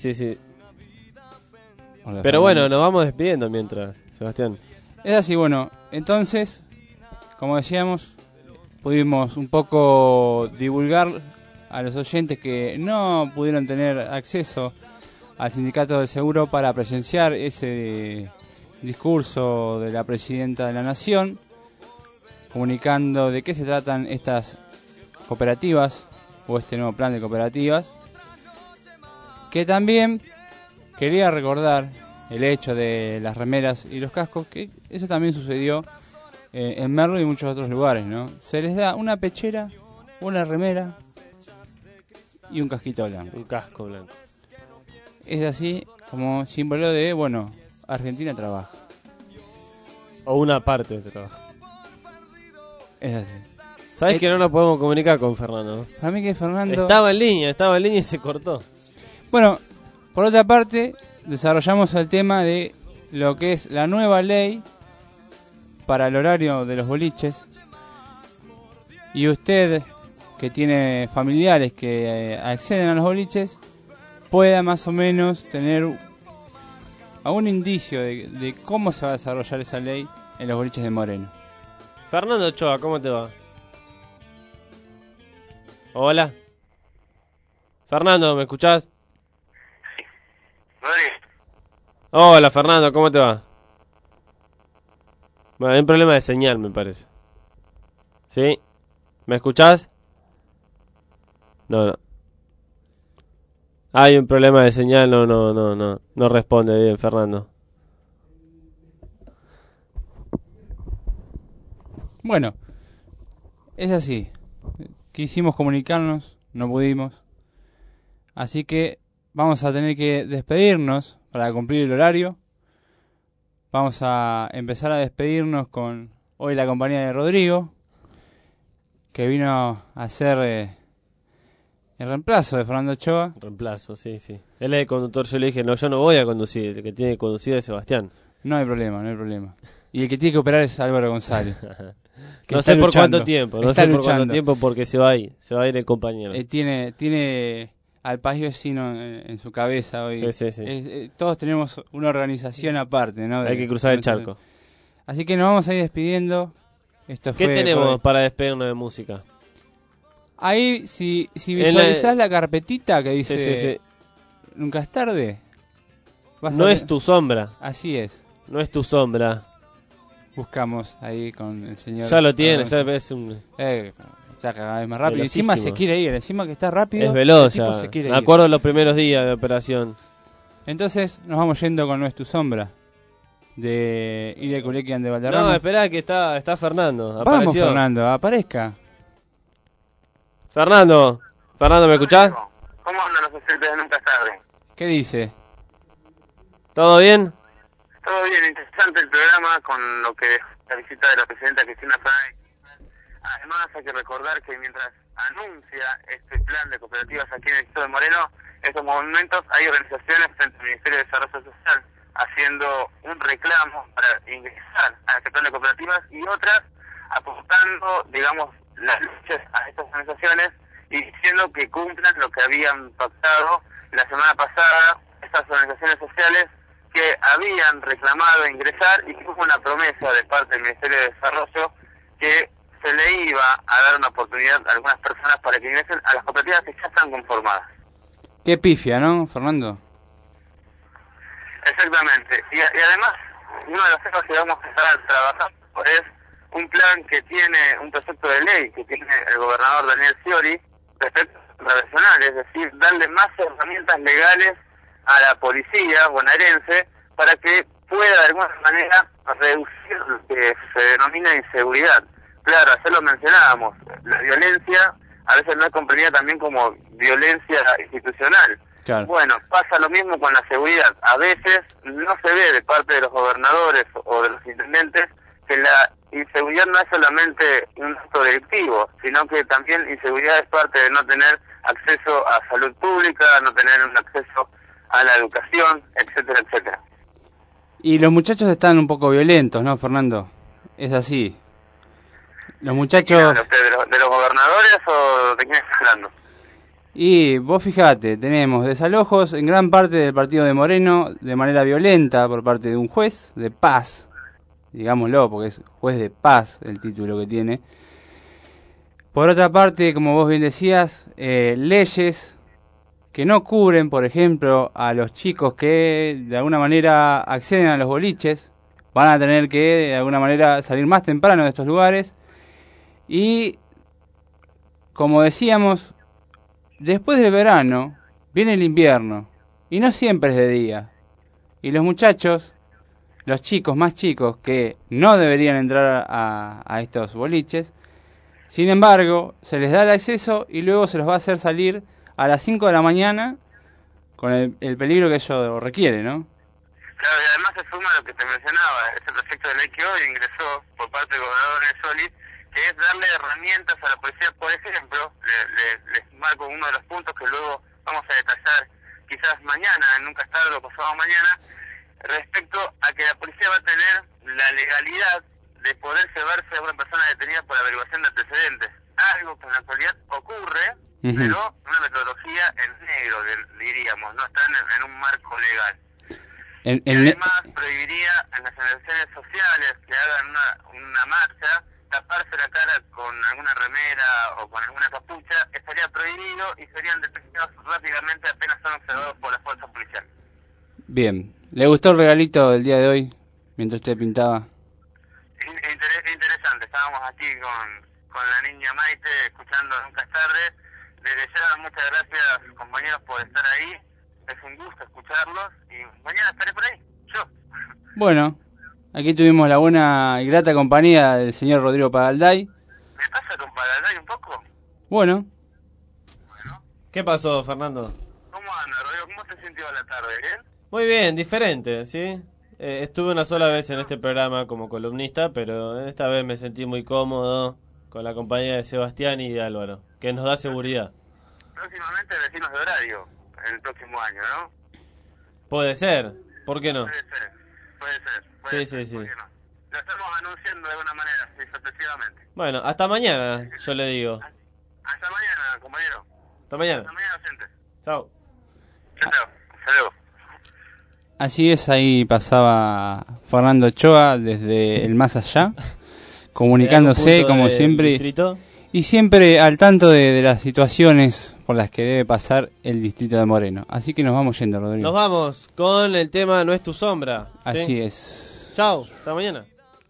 Hola, pero Fernando. bueno, nos vamos despidiendo mientras, Sebastián. Es así, bueno, entonces, como decíamos, pudimos un poco divulgar a los oyentes que no pudieron tener acceso al Sindicato del Seguro para presenciar ese discurso de la Presidenta de la Nación, comunicando de qué se tratan estas cooperativas o este nuevo plan de cooperativas, que también quería recordar el hecho de las remeras y los cascos, que eso también sucedió en Merlo y muchos otros lugares, ¿no? Se les da una pechera, una remera y un casquito blanco. Un casco blanco. Es así como símbolo de, bueno, Argentina trabaja. O una parte de trabajo. Es así. ¿Sabes que no nos podemos comunicar con Fernando? A mí que Fernando... Estaba en línea y se cortó. Bueno, por otra parte, desarrollamos el tema de lo que es la nueva ley para el horario de los boliches. Y usted, que tiene familiares que acceden a los boliches, pueda más o menos tener algún indicio de cómo se va a desarrollar esa ley en los boliches de Moreno. Fernando Ochoa, ¿cómo te va? Hola. Fernando, ¿me escuchás? Sí. Hola, Fernando, ¿cómo te va? Bueno, hay un problema de señal, me parece. ¿Sí? ¿Me escuchás? No. Hay un problema de señal, no responde bien, Fernando. Bueno, es así. Quisimos comunicarnos, no pudimos. Así que vamos a tener que despedirnos para cumplir el horario. Vamos a empezar a despedirnos con hoy la compañía de Rodrigo, que vino a hacer el reemplazo de Fernando Ochoa. Reemplazo, sí. Él es el conductor, yo le dije, no, yo no voy a conducir, el que tiene que conducir es Sebastián. No hay problema. Y el que tiene que operar es Álvaro González. No sé por cuánto tiempo, porque se va a ir el compañero. Tiene al país vecino en su cabeza hoy. Sí. Todos tenemos una organización aparte, ¿no? Hay que cruzar el charco. Así que nos vamos a ir despidiendo. ¿Qué tenemos para despedirnos de música? Ahí, si visualizás la carpetita que dice sí. Nunca es tarde. No es tu sombra. Así es. No es tu sombra. Buscamos ahí con el señor. Ya lo tiene, ya ves un... ya cada vez más rápido. Velocísimo. Encima se quiere ir, encima que está rápido. Es veloz, el tipo ya. Se quiere Me ir. acuerdo de los primeros días de operación. Entonces nos vamos yendo con No es tu sombra de Ilya Kulekian de Valderrama. No, esperá que está Fernando. Vamos, Apareció. Fernando, aparezca. Fernando, ¿me escuchás? ¿Cómo andan los oyentes de Nunca es tarde? ¿Qué dice? ¿Todo bien? Todo bien, interesante el programa con lo que la visita de la presidenta Cristina Fernández. Además hay que recordar que mientras anuncia este plan de cooperativas aquí en el Distrito de Moreno, en estos momentos hay organizaciones frente al Ministerio de Desarrollo Social haciendo un reclamo para ingresar a este plan de cooperativas y otras apuntando, digamos, las luchas a estas organizaciones y diciendo que cumplan lo que habían pactado la semana pasada estas organizaciones sociales que habían reclamado ingresar y que hubo una promesa de parte del Ministerio de Desarrollo que se le iba a dar una oportunidad a algunas personas para que ingresen a las cooperativas que ya están conformadas. Qué pifia, ¿no, Fernando? Exactamente. Y además, uno de los temas que vamos a estar trabajando es un plan que tiene un proyecto de ley que tiene el gobernador Daniel Scioli respecto a tradicional, es decir, darle más herramientas legales a la policía bonaerense para que pueda de alguna manera reducir lo que se denomina inseguridad. Claro, ayer lo mencionábamos, la violencia a veces no es comprendida también como violencia institucional. Claro. Bueno, pasa lo mismo con la seguridad. A veces no se ve de parte de los gobernadores o de los intendentes que la inseguridad no es solamente un acto delictivo, sino que también inseguridad es parte de no tener acceso a salud pública, no tener un acceso a la educación, etcétera, etcétera. Y los muchachos están un poco violentos, ¿no, Fernando? Es así. Los muchachos... ¿De los gobernadores o de quién estás hablando? Y vos fijate, tenemos desalojos en gran parte del partido de Moreno de manera violenta por parte de un juez de paz, digámoslo, porque es juez de paz el título que tiene. Por otra parte, como vos bien decías, leyes que no cubren, por ejemplo, a los chicos que de alguna manera acceden a los boliches, van a tener que de alguna manera salir más temprano de estos lugares Y, como decíamos, después del verano viene el invierno, y no siempre es de día. Y los muchachos, los chicos más chicos, que no deberían entrar a estos boliches, sin embargo, se les da el acceso y luego se los va a hacer salir a las 5 de la mañana con el peligro que eso requiere, ¿no? Claro, y además se suma lo que te mencionaba, ese proyecto de ley que hoy ingresó por parte del gobernador Nesoli, que es darle herramientas a la policía. Por ejemplo, les marco uno de los puntos que luego vamos a detallar quizás mañana, nunca es tarde o pasado mañana, respecto a que la policía va a tener la legalidad de poder llevarse a una persona detenida por averiguación de antecedentes. Algo que en la actualidad ocurre, pero una metodología en negro, diríamos, no están en un marco legal. Y además prohibiría en las organizaciones sociales que hagan una marcha, taparse la cara con alguna remera o con alguna capucha, estaría prohibido y serían detectados rápidamente apenas son observados por la fuerza policial. Bien, ¿le gustó el regalito del día de hoy mientras usted pintaba? Interesante, estábamos aquí con la niña Maite escuchando Nunca es tarde. Desde ya muchas gracias compañeros por estar ahí, es un gusto escucharlos y mañana estaré por ahí, yo. Bueno, aquí tuvimos la buena y grata compañía del señor Rodrigo Pagalday. ¿Me pasa con Pagalday un poco? Bueno. ¿Qué pasó, Fernando? ¿Cómo anda, Rodrigo? ¿Cómo se sintió la tarde? ¿Bien? Muy bien, diferente, ¿sí? Estuve una sola vez en este programa como columnista, pero esta vez me sentí muy cómodo con la compañía de Sebastián y de Álvaro, que nos da seguridad. Próximamente vecinos de horario, el próximo año, ¿no? Puede ser, ¿por qué no? Puede ser. Sí. ¿Por qué no? Lo estamos anunciando de alguna manera, sí, sorpresivamente. Bueno, hasta mañana, yo le digo. Hasta mañana, compañero. Hasta mañana. Hasta mañana, gente. Chao. Chao. Hasta luego. Así es, ahí pasaba Fernando Ochoa desde el más allá, comunicándose como siempre distrito? Y siempre al tanto de las situaciones por las que debe pasar el distrito de Moreno. Así que nos vamos yendo, Rodrigo. Nos vamos con el tema No es tu sombra. Así ¿sí? es. Chao, hasta mañana.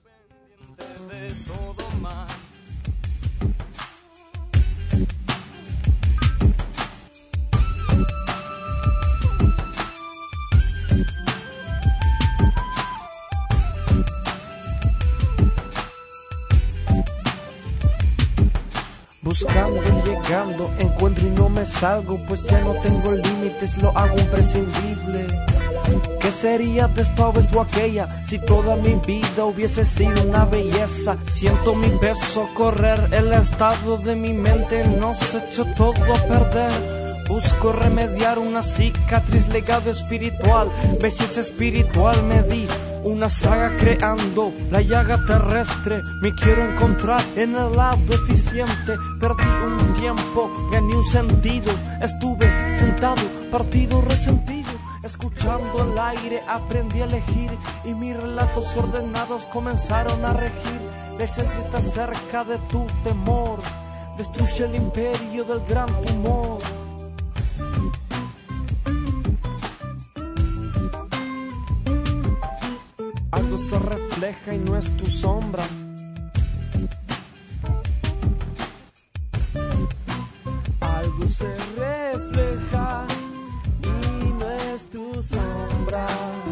Buscando y llegando, encuentro y no me salgo, pues ya no tengo límites, lo hago imprescindible. ¿Qué sería de esta vez o aquella si toda mi vida hubiese sido una belleza? Siento mi peso correr, el estado de mi mente nos echó todo a perder. Busco remediar una cicatriz, legado espiritual, belleza espiritual me di. Una saga creando la llaga terrestre. Me quiero encontrar en el lado eficiente. Perdí un tiempo, gané un sentido. Estuve sentado, partido, resentido. Escuchando el aire aprendí a elegir. Y mis relatos ordenados comenzaron a regir. La esencia está cerca de tu temor. Destruye el imperio del gran tumor. Algo se refleja y no es tu sombra. Algo se refleja y no es tu sombra.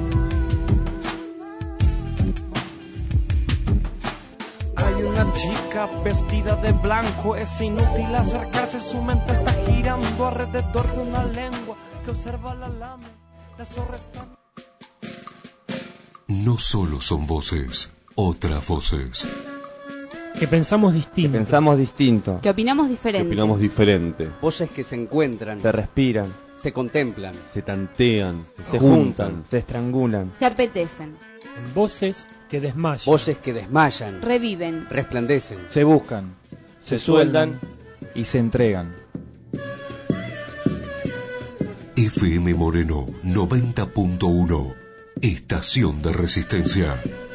Hay una chica vestida de blanco. Es inútil acercarse, su mente está girando alrededor de una lengua que observa la lame. Las zorras están... No solo son voces, otras voces. Que pensamos distinto. Que opinamos diferente. Voces que se encuentran. Se respiran. Se contemplan. Se tantean. Se juntan. Se estrangulan. Se apetecen. Voces que desmayan. Voces que desmayan. Reviven. Resplandecen. Se buscan. Se sueldan. Y se entregan. FM Moreno 90.1. Estación de Resistencia.